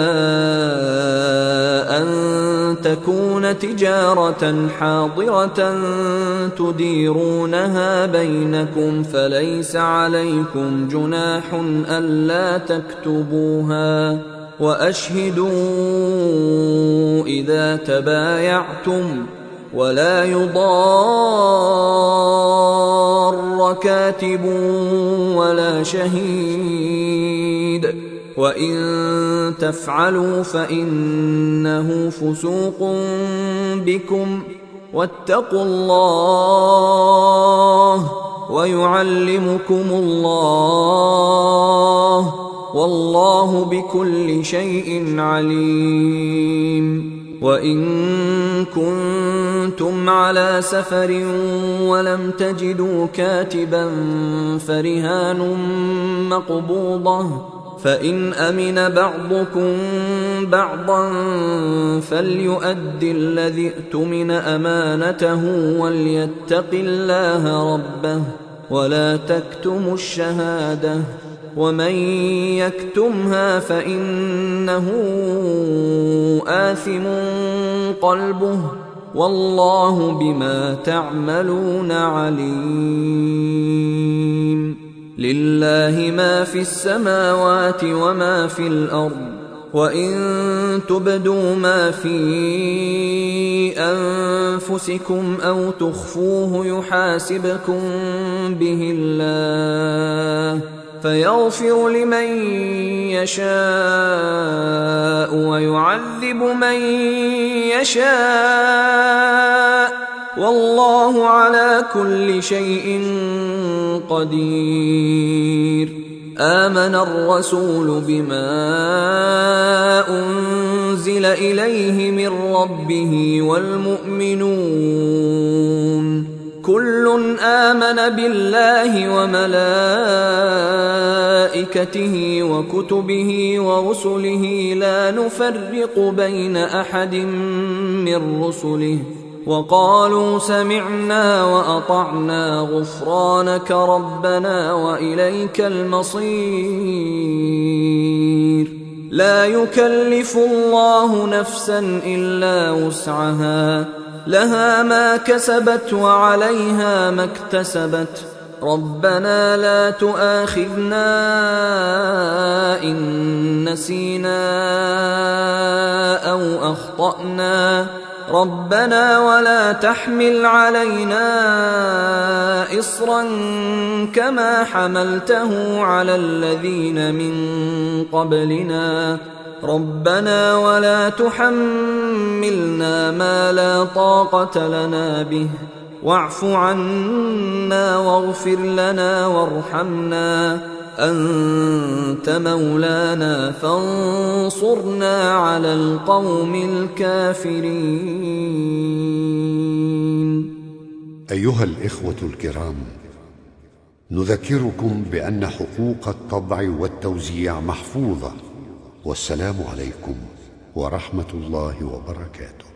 أن تكون تجارة حاضرة تديرونها بينكم فليس عليكم جناح ألا تكتبوها، وأشهدوا إذا تبايعتم، ولا يضار كاتب ولا شهيد، وإن تفعلوا فإنه فسوق بكم، واتقوا الله ويعلمكم الله، والله بكل شيء عليم. وإن كنتم على سفر ولم تجدوا كاتبا فرهان مقبوضة، فإن أمن بعضكم بعضا فليؤد الذي اؤتمن أمانته وليتق الله ربه ولا تكتموا الشهادة، ومن يكتمها فإنه آثم قلبه، والله بما تعملون عليم. لله ما في السماوات وما في الأرض، وإن تبدوا ما في أنفسكم أو تخفوه يحاسبكم به الله، فيغفر لمن يشاء ويعذب من يشاء، والله على كل شيء قدير. آمن الرسول بما أنزل إليه من ربه والمؤمنون كل آمن بالله وملائكته وكتبه ورسله لا نفرق بين أحد من رسله، وقالوا سمعنا وأطعنا غفرانك ربنا وإليك المصير. لا يكلف الله نفسا إلا وسعها، لها ما كسبت وعليها ما اكتسبت. ربنا لا تؤاخذنا إن نسينا أو أخطأنا، ربنا ولا تحمل علينا إصرا كما حملته على الذين من قبلنا، ربنا ولا تحملنا ما لا طاقة لنا به، واعف عنا واغفر لنا وارحمنا، أنت مولانا فانصرنا على القوم الكافرين. أيها الإخوة الكرام، نذكركم بأن حقوق الطبع والتوزيع محفوظة، والسلام عليكم ورحمة الله وبركاته.